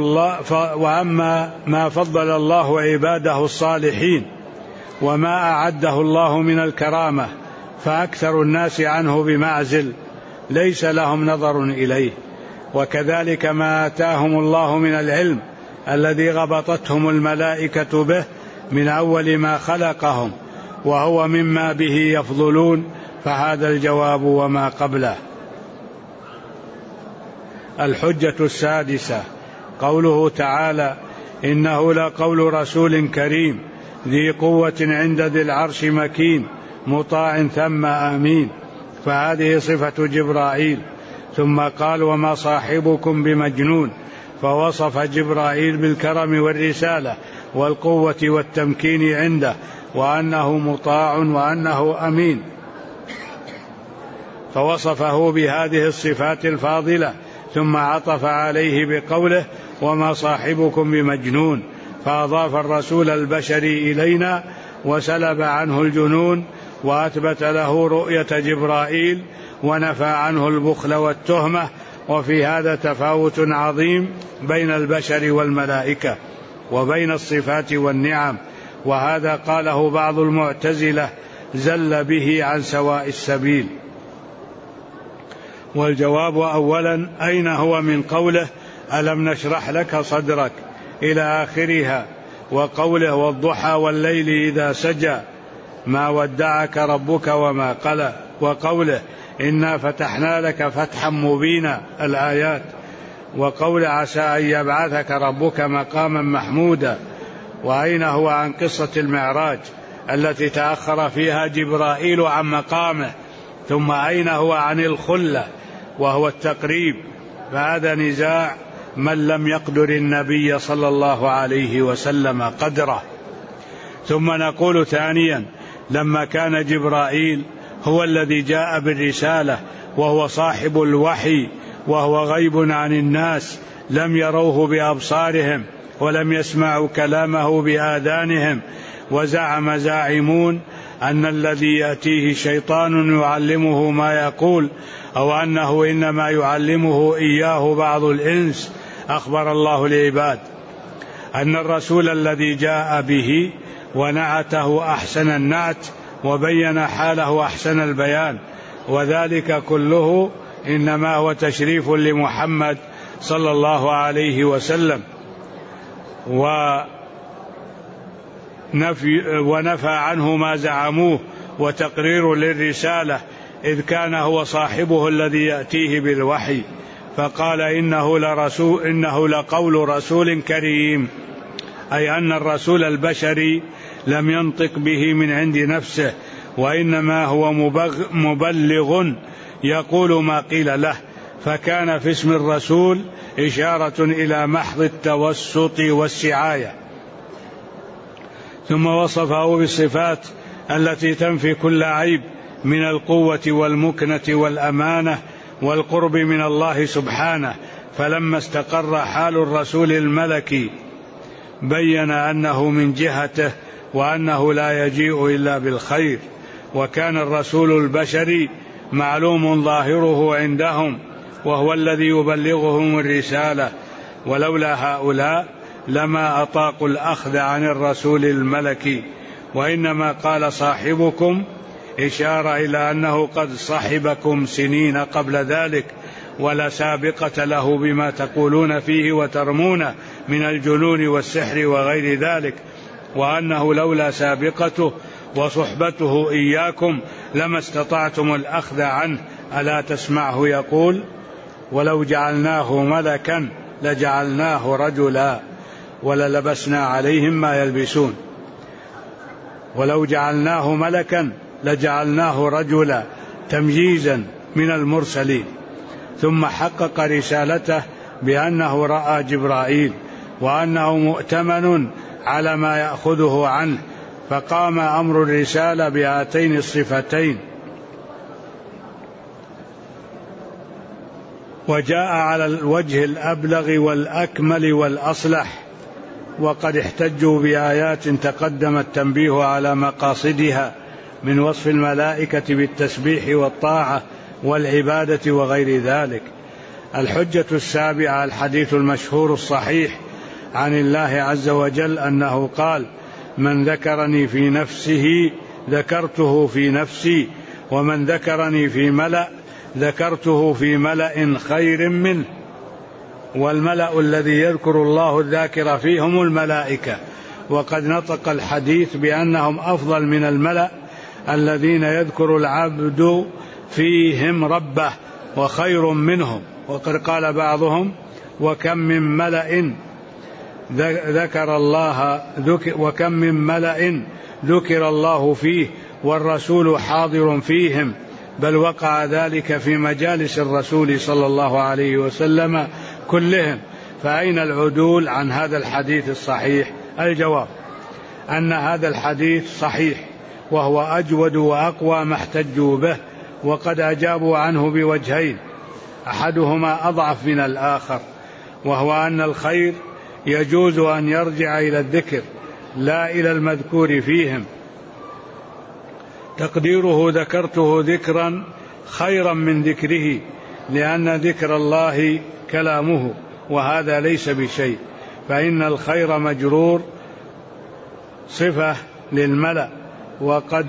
ما فضل الله عباده الصالحين وما أعده الله من الكرامة، فأكثر الناس عنه بمعزل، ليس لهم نظر إليه. وكذلك ما آتاهم الله من العلم الذي غبطتهم الملائكة به من أول ما خلقهم، وهو مما به يفضلون، فهذا الجواب وما قبله. الحجة السادسة قوله تعالى: إنه لقول رسول كريم ذي قوة عند ذي العرش مكين مطاع ثم آمين، فهذه صفة جبرائيل. ثم قال: وما صاحبكم بمجنون، فوصف جبرائيل بالكرم والرسالة والقوة والتمكين عنده، وأنه مطاع وأنه أمين، فوصفه بهذه الصفات الفاضلة، ثم عطف عليه بقوله: وما صاحبكم بمجنون، فأضاف الرسول البشري إلينا وسلب عنه الجنون، وأثبت له رؤية جبرائيل، ونفى عنه البخل والتهمة. وفي هذا تفاوت عظيم بين البشر والملائكة وبين الصفات والنعم، وهذا قاله بعض المعتزلة زل به عن سواء السبيل. والجواب أولا: أين هو من قوله ألم نشرح لك صدرك إلى آخرها، وقوله والضحى والليل إذا سجى ما ودعك ربك وما قلى، وقوله إنا فتحنا لك فتحا مبينا الآيات، وقول عسى أن يبعثك ربك مقاما محمودا. وأين هو عن قصة المعراج التي تأخر فيها جبرائيل عن مقامه؟ ثم أين هو عن الخلة وهو التقريب؟ فهذا نزاع من لم يقدر النبي صلى الله عليه وسلم قدره. ثم نقول ثانيا: لما كان جبرائيل هو الذي جاء بالرسالة وهو صاحب الوحي وهو غيب عن الناس، لم يروه بأبصارهم ولم يسمعوا كلامه بآذانهم، وزعم زاعمون أن الذي يأتيه شيطان يعلمه ما يقول، أو أنه إنما يعلمه إياه بعض الإنس. أخبر الله العباد أن الرسول الذي جاء به ونعته أحسن النعت وبين حاله أحسن البيان، وذلك كله إنما هو تشريف لمحمد صلى الله عليه وسلم، ونفى عنه ما زعموه، وتقرير للرسالة، إذ كان هو صاحبه الذي يأتيه بالوحي. فقال إنه لقول رسول كريم، أي أن الرسول البشري لم ينطق به من عند نفسه، وإنما هو مبلغ يقول ما قيل له، فكان في اسم الرسول إشارة إلى محض التوسط والسعاية. ثم وصفه بالصفات التي تنفي كل عيب من القوة والمكنة والأمانة والقرب من الله سبحانه. فلما استقر حال الرسول الملكي بين أنه من جهته وأنه لا يجيء إلا بالخير، وكان الرسول البشري معلوم ظاهره عندهم وهو الذي يبلغهم الرسالة، ولولا هؤلاء لما أطاقوا الأخذ عن الرسول الملكي، وإنما قال صاحبكم إشارة إلى أنه قد صحبكم سنين قبل ذلك، ولا سابقة له بما تقولون فيه وترمون من الجنون والسحر وغير ذلك، وأنه لولا سابقته وصحبته إياكم لما استطعتم الأخذ عنه. ألا تسمعه يقول: ولو جعلناه ملكا لجعلناه رجلا وللبسنا عليهم ما يلبسون. ولو جعلناه ملكا لجعلناه رجلا تمييزا من المرسلين. ثم حقق رسالته بأنه رأى جبرائيل وأنه مؤتمن على ما يأخذه عنه، فقام أمر الرسالة بهاتين الصفتين، وجاء على الوجه الأبلغ والأكمل والأصلح. وقد احتجوا بآيات تقدم التنبيه على مقاصدها من وصف الملائكة بالتسبيح والطاعة والعبادة وغير ذلك. الحجة السابعة الحديث المشهور الصحيح عن الله عز وجل أنه قال: من ذكرني في نفسه ذكرته في نفسي، ومن ذكرني في ملأ ذكرته في ملأ خير منه. والملأ الذي يذكر الله الذاكر فيهم الملائكة، وقد نطق الحديث بأنهم أفضل من الملأ الذين يذكر العبد فيهم ربه وخير منهم. وقد قال بعضهم: وكم من ملأ وكم من ملأ ذكر الله فيه والرسول حاضر فيهم، بل وقع ذلك في مجالس الرسول صلى الله عليه وسلم كلهم، فأين العدول عن هذا الحديث الصحيح؟ الجواب أن هذا الحديث صحيح، وهو أجود وأقوى ما احتجوا به، وقد أجابوا عنه بوجهين، أحدهما أضعف من الآخر، وهو أن الخير يجوز أن يرجع إلى الذكر لا إلى المذكور فيهم، تقديره: ذكرته ذكرا خيرا من ذكره، لأن ذكر الله كلامه، وهذا ليس بشيء، فإن الخير مجرور صفة للملأ، وقد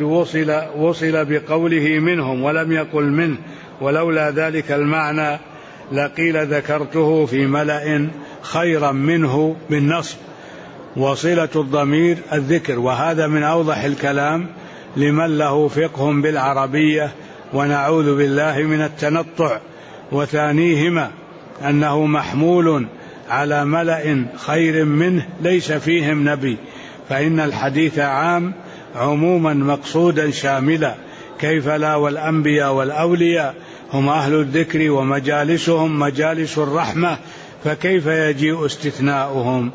وصل بقوله منهم ولم يقل منه، ولولا ذلك المعنى لقيل ذكرته في ملأ خيرا منه بالنصب، وصلة الضمير الذكر، وهذا من أوضح الكلام لمن له فقه بالعربية، ونعوذ بالله من التنطع. وثانيهما أنه محمول على ملأ خير منه ليس فيهم نبي، فإن الحديث عام عموما مقصودا شاملا، كيف لا؟ والأنبياء والأولياء هم أهل الذكر ومجالسهم مجالس الرحمة، فكيف يجيء استثناؤهم؟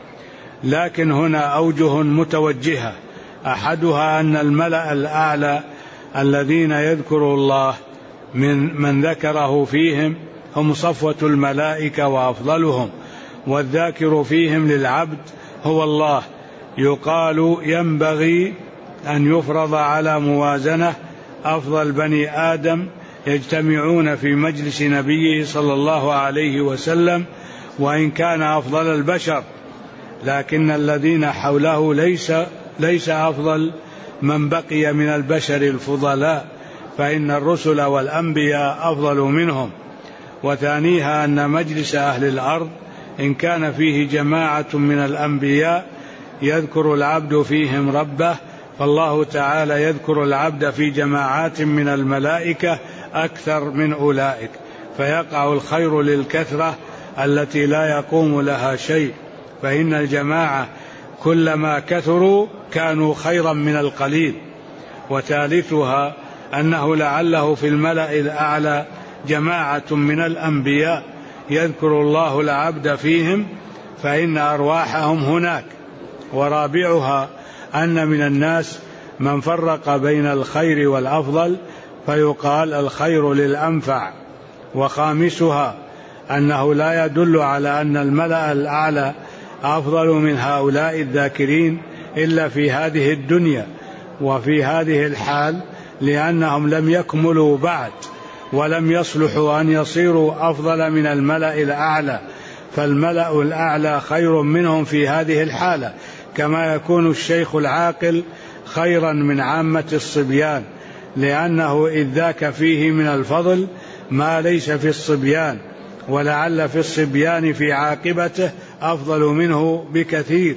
لكن هنا أوجه متوجهة، أحدها أن الملأ الأعلى الذين يذكر الله من ذكره فيهم هم صفوة الملائكة وأفضلهم، والذاكر فيهم للعبد هو الله. يقال ينبغي أن يفرض على موازنة أفضل بني آدم يجتمعون في مجلس نبيه صلى الله عليه وسلم، وإن كان أفضل البشر، لكن الذين حوله ليس أفضل من بقي من البشر الفضلاء، فإن الرسل والأنبياء أفضل منهم. وثانيها أن مجلس أهل الأرض إن كان فيه جماعة من الأنبياء يذكر العبد فيهم ربه، فالله تعالى يذكر العبد في جماعات من الملائكة أكثر من أولئك، فيقع الخير للكثرة التي لا يقوم لها شيء، فإن الجماعة كلما كثروا كانوا خيرا من القليل. وثالثها أنه لعله في الملأ الأعلى جماعة من الأنبياء يذكر الله العبد فيهم، فإن أرواحهم هناك. ورابعها أن من الناس من فرق بين الخير والأفضل فيقال الخير للأنفع. وخامسها أنه لا يدل على أن الملأ الأعلى أفضل من هؤلاء الذاكرين إلا في هذه الدنيا وفي هذه الحال، لأنهم لم يكملوا بعد ولم يصلحوا أن يصيروا أفضل من الملأ الأعلى، فالملأ الأعلى خير منهم في هذه الحالة، كما يكون الشيخ العاقل خيرا من عامة الصبيان، لأنه إذ ذاك فيه من الفضل ما ليس في الصبيان، ولعل في الصبيان في عاقبته أفضل منه بكثير.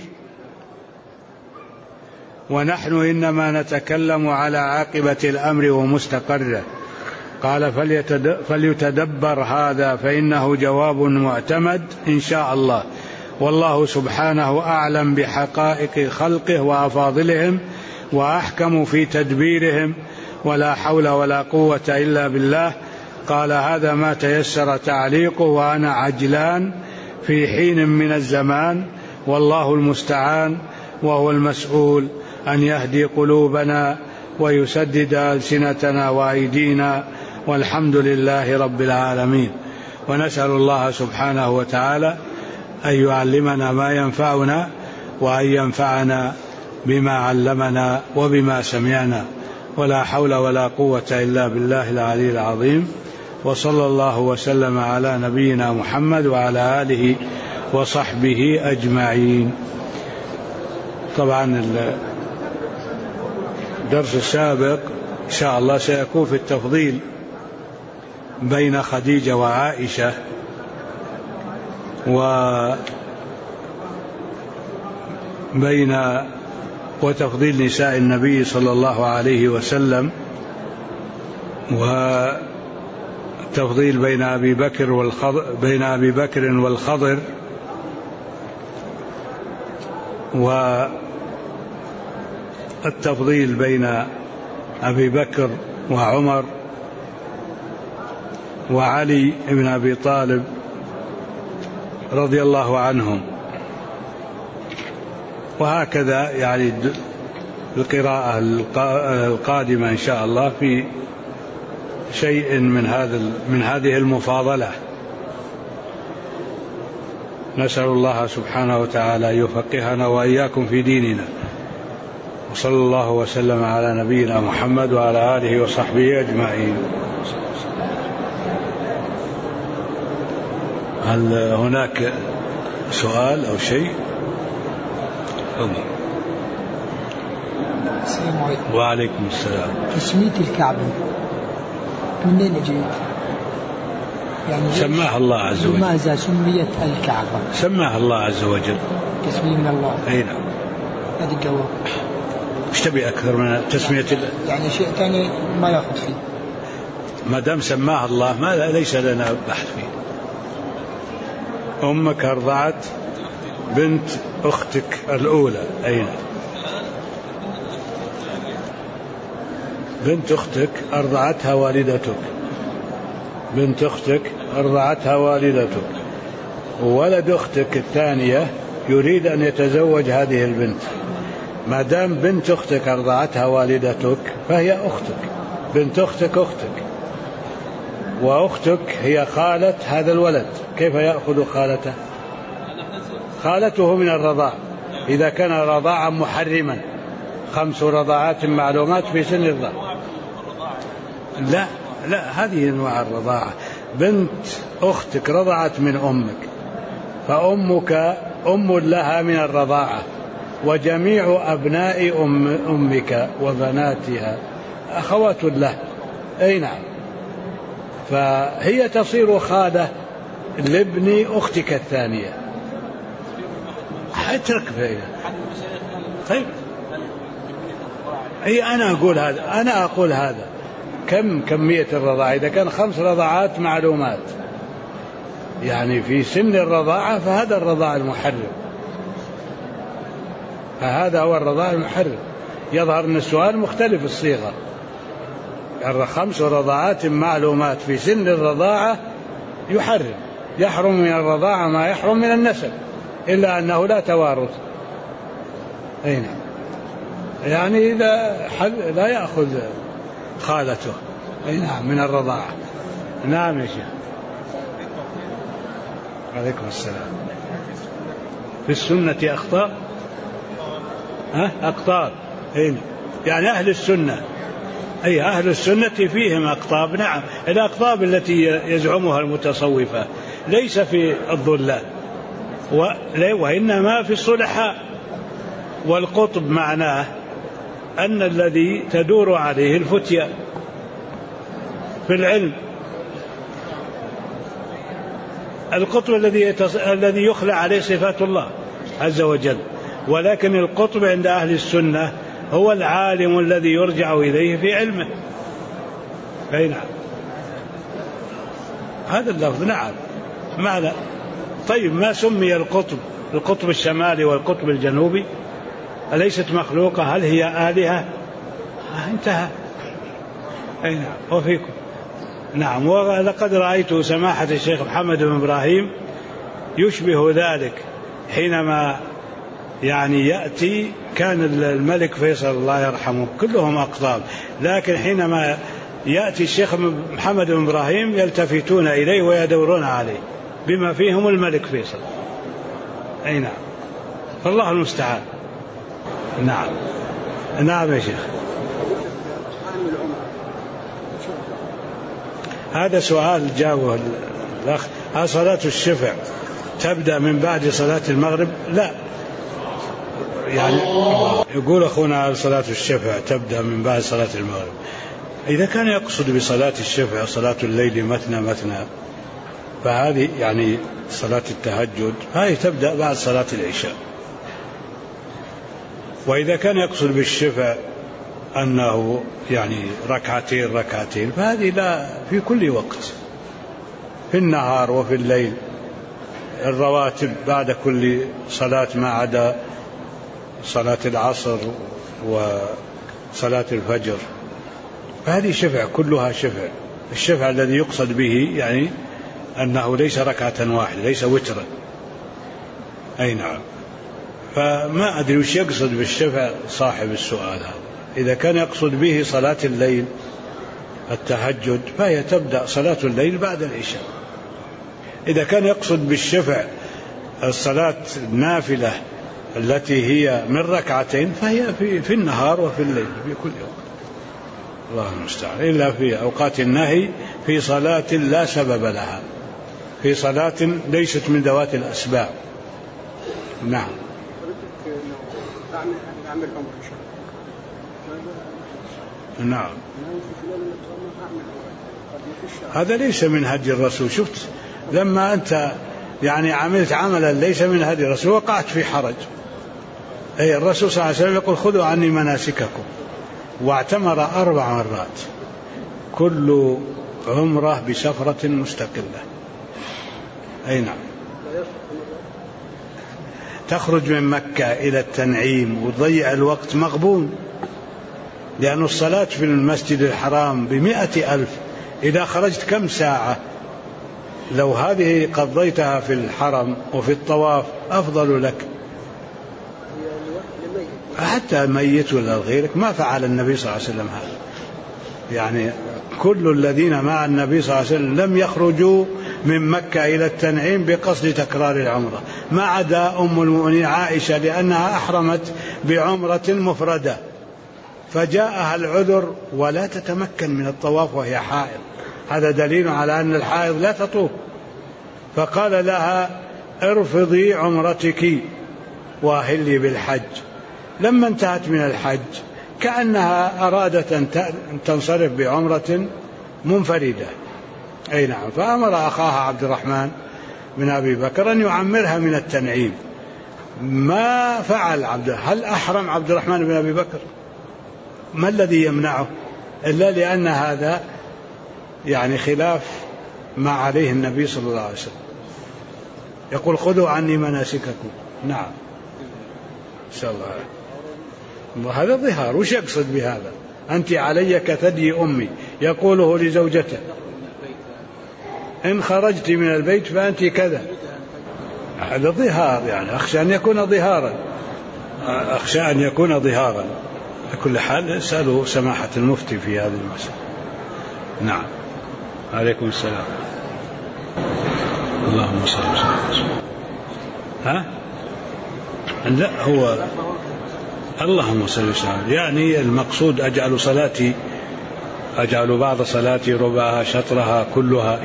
ونحن إنما نتكلم على عاقبة الأمر ومستقره. قال فليتدبر هذا فإنه جواب معتمد إن شاء الله، والله سبحانه أعلم بحقائق خلقه وأفاضلهم وأحكم في تدبيرهم، ولا حول ولا قوة إلا بالله. قال هذا ما تيسر تعليقه، وأنا عجلان في حين من الزمان، والله المستعان، وهو المسؤول أن يهدي قلوبنا ويسدد ألسنتنا وأيدينا، والحمد لله رب العالمين. ونسأل الله سبحانه وتعالى أن يعلمنا ما ينفعنا، وأن ينفعنا بما علمنا وبما سمعنا، ولا حول ولا قوة إلا بالله العلي العظيم. وصلى الله وسلم على نبينا محمد وعلى آله وصحبه أجمعين. طبعا الدرس السابق إن شاء الله سيكون في التفضيل بين خديجة وعائشة، وتفضيل نساء النبي صلى الله عليه وسلم، وتفضيل بين أبي بكر والخضر، والتفضيل بين أبي بكر وعمر وعلي بن أبي طالب رضي الله عنهم. وهكذا يعني القراءة القادمة إن شاء الله في شيء من هذه المفاضلة. نسأل الله سبحانه وتعالى أن يفقهنا وإياكم في ديننا، وصلى الله وسلم على نبينا محمد وعلى آله وصحبه أجمعين. هل هناك سؤال أو شيء؟ السلام عليكم. وعليكم السلام. تسمية الكعبة منين جيت؟ يعني سماها الله عز وجل. لماذا سميت الكعبة؟ سماها الله عز وجل. تسمية من الله. أي نعم. هذا الجواب. ايش تبي أكثر من تسمية يعني شيء ثاني ما يأخذ فيه. ما دام سماها الله ما ليس لنا بحث فيه. أمك أرضعت بنت أختك الأولى. أين؟ بنت أختك أرضعتها والدتك. بنت أختك أرضعتها والدتك، وولد أختك الثانية يريد أن يتزوج هذه البنت. ما دام بنت أختك أرضعتها والدتك فهي أختك. بنت أختك أختك، وأختك هي خالة هذا الولد. كيف يأخذ خالته؟ خالته من الرضاع إذا كان رضاعا محرما، 5 رضاعات معلومات في سن الرضاعة. لا هذه أنواع الرضاعة. بنت أختك رضعت من أمك، فأمك أم لها من الرضاعة، وجميع أبناء أمك وبناتها أخوات له. أي نعم. فهي تصير خالة لابن أختك الثانية. اترك فيها. طيب أنا أقول هذا كم كمية الرضاعة؟ إذا كان 5 رضاعات معلومات يعني في سن الرضاعة فهذا الرضاع المحرم، فهذا هو الرضاع المحرم. يظهر أن السؤال مختلف الصيغة. 5 رضاعات معلومات في سن الرضاعة يحرم من الرضاعة ما يحرم من النسب، إلا أنه لا توارث. أي نعم. يعني لا يأخذ خالته. أي نعم من الرضاعة. نعم يا شيخ. عليكم السلام. في السنة أخطاء. أقطاب. يعني أهل السنة، أي أهل السنة فيهم أقطاب. نعم الأقطاب التي يزعمها المتصوفة ليس في الضلال، وإنما في الصلحاء. والقطب معناه أن الذي تدور عليه الفتية في العلم. القطب الذي يخلى عليه صفات الله عز وجل. ولكن القطب عند أهل السنة هو العالم الذي يرجع إليه في علمه. أي نعم. هذا اللفظ. نعم معنى. طيب ما سمي القطب الشمالي والقطب الجنوبي أليست مخلوقة؟ هل هي آلهة؟ انتهى. أي نعم. وفيكم. نعم. ولقد رأيت سماحة الشيخ محمد بن إبراهيم يشبه ذلك حينما يعني يأتي. كان الملك فيصل الله يرحمه كلهم أقطاب، لكن حينما يأتي الشيخ محمد بن إبراهيم يلتفتون إليه ويدورون عليه بما فيهم الملك فيصل. أي نعم. فالله المستعان. نعم. نعم يا شيخ. هذا سؤال جاوه الأخ. هل صلاة الشفع تبدأ من بعد صلاة المغرب؟ لا، يعني يقول أخونا صلاة الشفع تبدأ من بعد صلاة المغرب. إذا كان يقصد بصلاة الشفع صلاة الليل مثنى مثنى فهذه يعني صلاة التهجد هذه تبدأ بعد صلاة العشاء. وإذا كان يقصد بالشفع أنه يعني ركعتين فهذه لا في كل وقت، في النهار وفي الليل، الرواتب بعد كل صلاة ما عدا صلاة العصر وصلاة الفجر، فهذه شفع كلها شفع. الشفع الذي يقصد به يعني أنه ليس ركعة واحدة، ليس وترا. أي نعم. فما أدري وش يقصد بالشفع صاحب السؤال هذا. إذا كان يقصد به صلاة الليل التهجد فهي تبدأ صلاة الليل بعد العشاء. إذا كان يقصد بالشفع الصلاة النافلة التي هي من ركعتين فهي في النهار وفي الليل في كل وقت. الله المستعان، إلا في أوقات النهي في صلاة لا سبب لها، في صلاة ليست من ذوات الأسباب. نعم. نعم. هذا ليس من هدي الرسول. شفت لما أنت يعني عملت عملا ليس من هدي الرسول وقعت في حرج. أي الرسول صلى الله عليه وسلم يقول خذوا عني مناسككم، واعتمر 4 مرات، كل عمره بسفرة مستقلة. أي نعم. تخرج من مكة إلى التنعيم وتضيع الوقت مغبون، لأن الصلاة في المسجد الحرام ب100,000، إذا خرجت كم ساعة؟ لو هذه قضيتها في الحرم وفي الطواف أفضل لك. حتى ميت ولا غيرك ما فعل النبي صلى الله عليه وسلم هذا. يعني كل الذين مع النبي صلى الله عليه وسلم لم يخرجوا من مكة إلى التنعيم بقصد تكرار العمرة، ما عدا أم المؤمنين عائشة لأنها أحرمت بعمرة مفردة فجاءها العذر ولا تتمكن من الطواف وهي حائض. هذا دليل على أن الحائض لا تطوف، فقال لها ارفضي عمرتك واهلي بالحج. لما انتهت من الحج كأنها أرادت أن تنصرف بعمرة منفردة. أي نعم. فأمر أخاها عبد الرحمن بن أبي بكر أن يعمرها من التنعيم. ما فعل هل أحرم عبد الرحمن بن أبي بكر؟ ما الذي يمنعه؟ إلا لأن هذا يعني خلاف ما عليه النبي صلى الله عليه وسلم. يقول خذوا عني مناسككم. نعم. إن شاء الله. وهذا ظهار. وش يقصد بهذا؟ أنت علي كثدي أمي، يقوله لزوجته. إن خرجت من البيت فأنت كذا. هذا ظهار، يعني أخشى أن يكون ظهارا، أخشى أن يكون ظهارا. على كل حال اسألوا سماحة المفتي في هذه المسألة. نعم. عليكم السلام. اللهم صل وسلم. ها؟ لا هو اللهم صل وسلم، يعني المقصود أجعل بعض صلاتي ربعها شطرها كلها،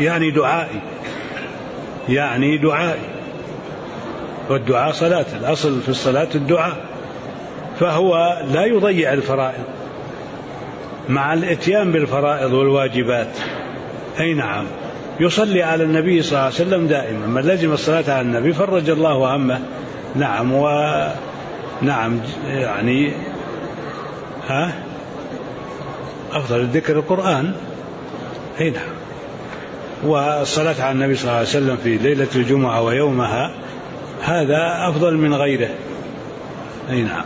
يعني دعائي، والدعاء صلاة، الأصل في الصلاة الدعاء، فهو لا يضيع الفرائض مع الاتيان بالفرائض والواجبات. أي نعم. يصلي على النبي صلى الله عليه وسلم دائما، من لزم الصلاة على النبي فرج الله همه. نعم. ونعم يعني أفضل الذكر القرآن. أي نعم. والصلاة على النبي صلى الله عليه وسلم في ليلة الجمعة ويومها هذا أفضل من غيره. أي نعم.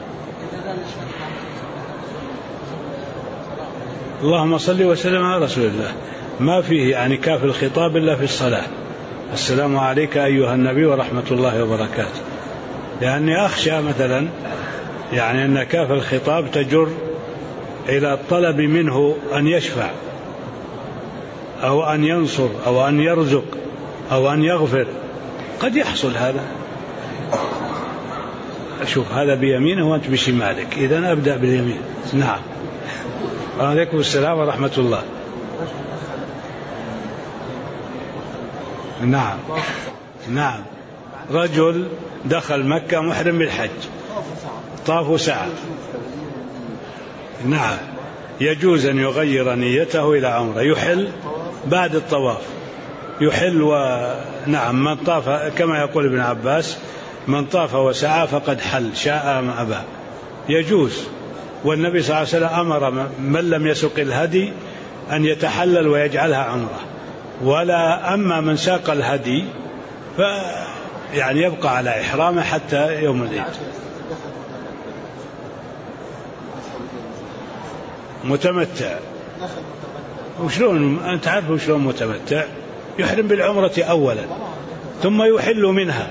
اللهم صل وسلم على رسول الله، ما فيه يعني كاف الخطاب إلا في الصلاة. السلام عليك أيها النبي ورحمة الله وبركاته، لأني أخشى مثلا يعني أن كاف الخطاب تجر إلى الطلب منه أن يشفع أو أن ينصر أو أن يرزق أو أن يغفر، قد يحصل هذا. أشوف هذا بيمينه وأنت بشمالك، إذن أبدأ باليمين. نعم. وعليكم السلام ورحمة الله. نعم. نعم. رجل دخل مكة محرم بالحج، طاف ساعة. نعم. يجوز أن يغير نيته إلى عمرة، يحل بعد الطواف. يحل. ونعم من طاف كما يقول ابن عباس من طاف وسعى فقد حل شاء أم أبى، يجوز. والنبي صلى الله عليه وسلم أمر من لم يسق الهدي أن يتحلل ويجعلها عمرة. ولا أما من ساق الهدي يعني يبقى على إحرامه حتى يوم العيد. متمتع وشلون أنت عارف وشلون متمتع؟ يحرم بالعمرة أولا ثم يحل منها.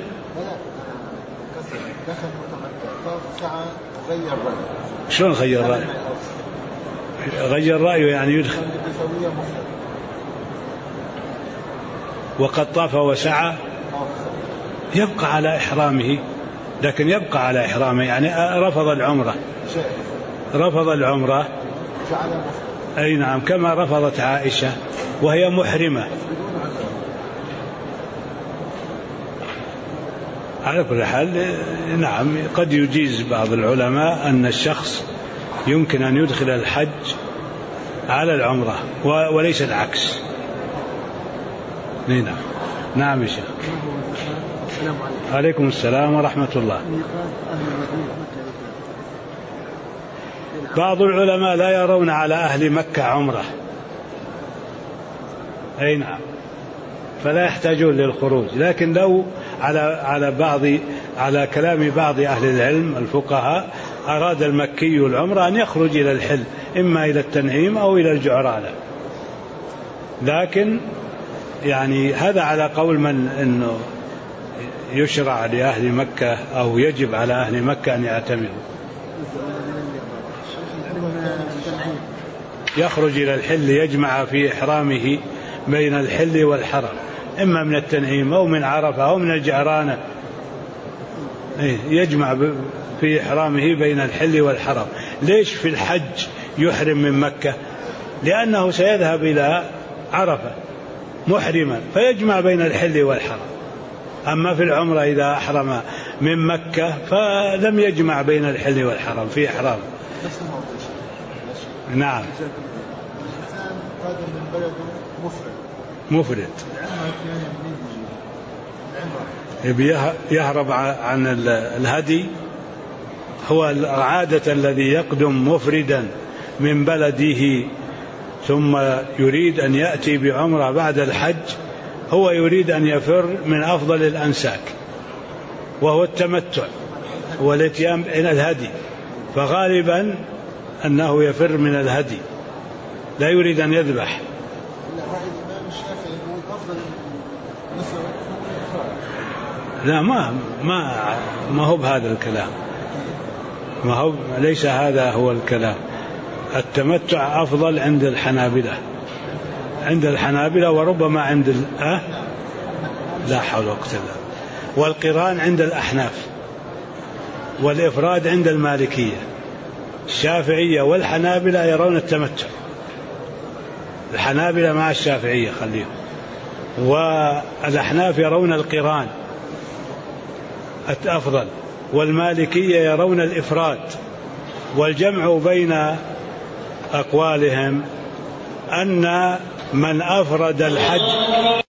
شلون غير رأيه؟ غير رأيه يعني يدخل وقد طاف وسعى يبقى على إحرامه، لكن يبقى على إحرامه يعني رفض العمرة أي نعم، كما رفضت عائشة وهي محرمة. على كل حال نعم قد يجيز بعض العلماء أن الشخص يمكن أن يدخل الحج على العمرة وليس العكس. نعم نعم يا شيخ. عليكم السلام ورحمة الله. بعض العلماء لا يرون على أهل مكة عمرة، أي نعم، فلا يحتاجون للخروج. لكن لو على كلام بعض أهل العلم الفقهاء أراد المكي العمرة أن يخرج إلى الحل، إما إلى التنعيم أو إلى الجعرانة. لكن يعني هذا على قول من أنه يشرع لأهل مكة أو يجب على أهل مكة أن يعتمروا. يخرج إلى الحل يجمع في إحرامه بين الحل والحرم، إما من التنعيم أو من عرفة أو من الجعرانة، يجمع في إحرامه بين الحل والحرم. ليش في الحج يحرم من مكة؟ لأنه سيذهب إلى عرفة محرما فيجمع بين الحل والحرم. أما في العمرة إذا أحرم من مكة فلم يجمع بين الحل والحرم في إحرام. نعم مفرد يهرب عن الهدي. هو عادة الذي يقدم مفردا من بلده ثم يريد أن يأتي بعمرة بعد الحج، هو يريد أن يفر من أفضل الأنساك وهو التمتع والاتيان إلى الهدي، فغالبا أنه يفر من الهدي لا يريد أن يذبح. لا ما هو بهذا الكلام، ليس هذا هو الكلام. التمتع أفضل عند الحنابلة وربما عند لا حول ولا قوة إلا بالله. والقران عند الأحناف، والإفراد عند المالكية. الشافعية والحنابلة يرون التمتع، الحنابلة مع الشافعية خليهم، والأحناف يرون القران أفضل، والمالكية يرون الإفراد. والجمع بين أقوالهم أن من أفرد الحج